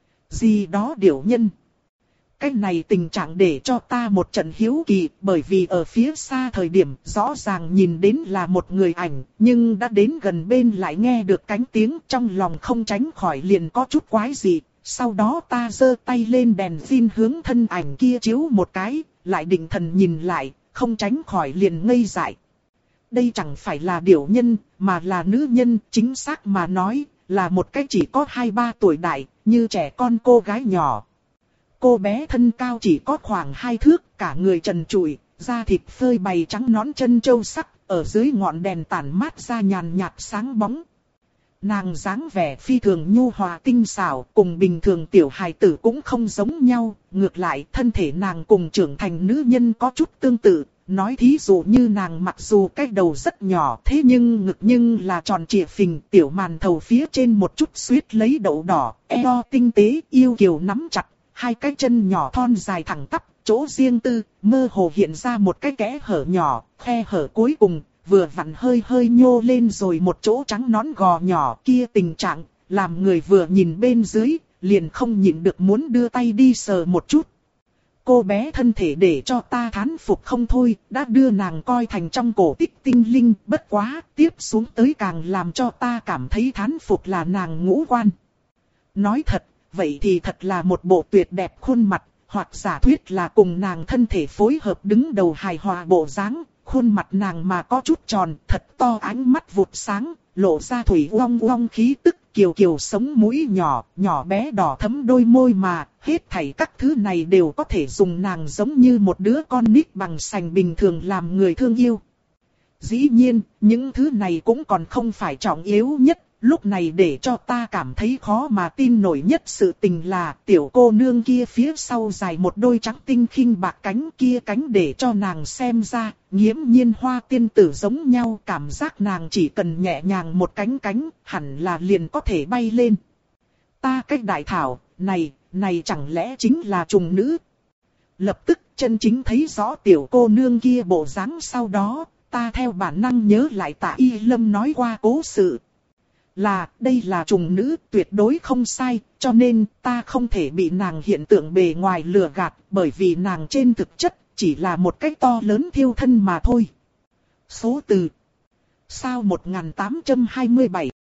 Gì đó điểu nhân. Cái này tình trạng để cho ta một trận hiếu kỳ, bởi vì ở phía xa thời điểm rõ ràng nhìn đến là một người ảnh, nhưng đã đến gần bên lại nghe được cánh tiếng, trong lòng không tránh khỏi liền có chút quái dị. Sau đó ta giơ tay lên đèn pin hướng thân ảnh kia chiếu một cái, lại định thần nhìn lại, không tránh khỏi liền ngây dại. Đây chẳng phải là điểu nhân, mà là nữ nhân, chính xác mà nói, là một cái chỉ có hai ba tuổi đại, như trẻ con cô gái nhỏ. Cô bé thân cao chỉ có khoảng hai thước, cả người trần trụi, da thịt phơi bày trắng nõn chân châu sắc, ở dưới ngọn đèn tản mát ra nhàn nhạt sáng bóng. Nàng dáng vẻ phi thường nhu hòa tinh xảo, cùng bình thường tiểu hài tử cũng không giống nhau, ngược lại thân thể nàng cùng trưởng thành nữ nhân có chút tương tự. Nói thí dụ như nàng mặc dù cái đầu rất nhỏ thế nhưng ngực nhưng là tròn trịa phình, tiểu màn thầu phía trên một chút xuyết lấy đậu đỏ, eo tinh tế yêu kiều nắm chặt, hai cái chân nhỏ thon dài thẳng tắp, chỗ riêng tư, mơ hồ hiện ra một cái kẽ hở nhỏ, khe hở cuối cùng, vừa vặn hơi hơi nhô lên rồi một chỗ trắng nõn gò nhỏ kia tình trạng, làm người vừa nhìn bên dưới, liền không nhịn được muốn đưa tay đi sờ một chút. Cô bé thân thể để cho ta thán phục không thôi, đã đưa nàng coi thành trong cổ tích tinh linh, bất quá, tiếp xuống tới càng làm cho ta cảm thấy thán phục là nàng ngũ quan. Nói thật, vậy thì thật là một bộ tuyệt đẹp khuôn mặt, hoặc giả thuyết là cùng nàng thân thể phối hợp đứng đầu hài hòa bộ dáng, khuôn mặt nàng mà có chút tròn, thật to ánh mắt vụt sáng, lộ ra thủy uong uong khí tức, kiều kiều sống mũi nhỏ, nhỏ bé đỏ thấm đôi môi mà, hết thảy các thứ này đều có thể dùng nàng giống như một đứa con nít bằng sành bình thường làm người thương yêu. Dĩ nhiên, những thứ này cũng còn không phải trọng yếu nhất. Lúc này để cho ta cảm thấy khó mà tin nổi nhất sự tình là tiểu cô nương kia phía sau dài một đôi trắng tinh khinh bạc cánh kia, cánh để cho nàng xem ra, nghiễm nhiên hoa tiên tử giống nhau, cảm giác nàng chỉ cần nhẹ nhàng một cánh cánh, hẳn là liền có thể bay lên. Ta cách đại thảo, này, này chẳng lẽ chính là trùng nữ? Lập tức chân chính thấy rõ tiểu cô nương kia bộ dáng, sau đó, ta theo bản năng nhớ lại Tạ Y Lâm nói qua cố sự. Là, đây là trùng nữ, tuyệt đối không sai, cho nên ta không thể bị nàng hiện tượng bề ngoài lừa gạt, bởi vì nàng trên thực chất chỉ là một cái to lớn thiêu thân mà thôi. Số từ sao một nghìn tám trăm hai mươi bảy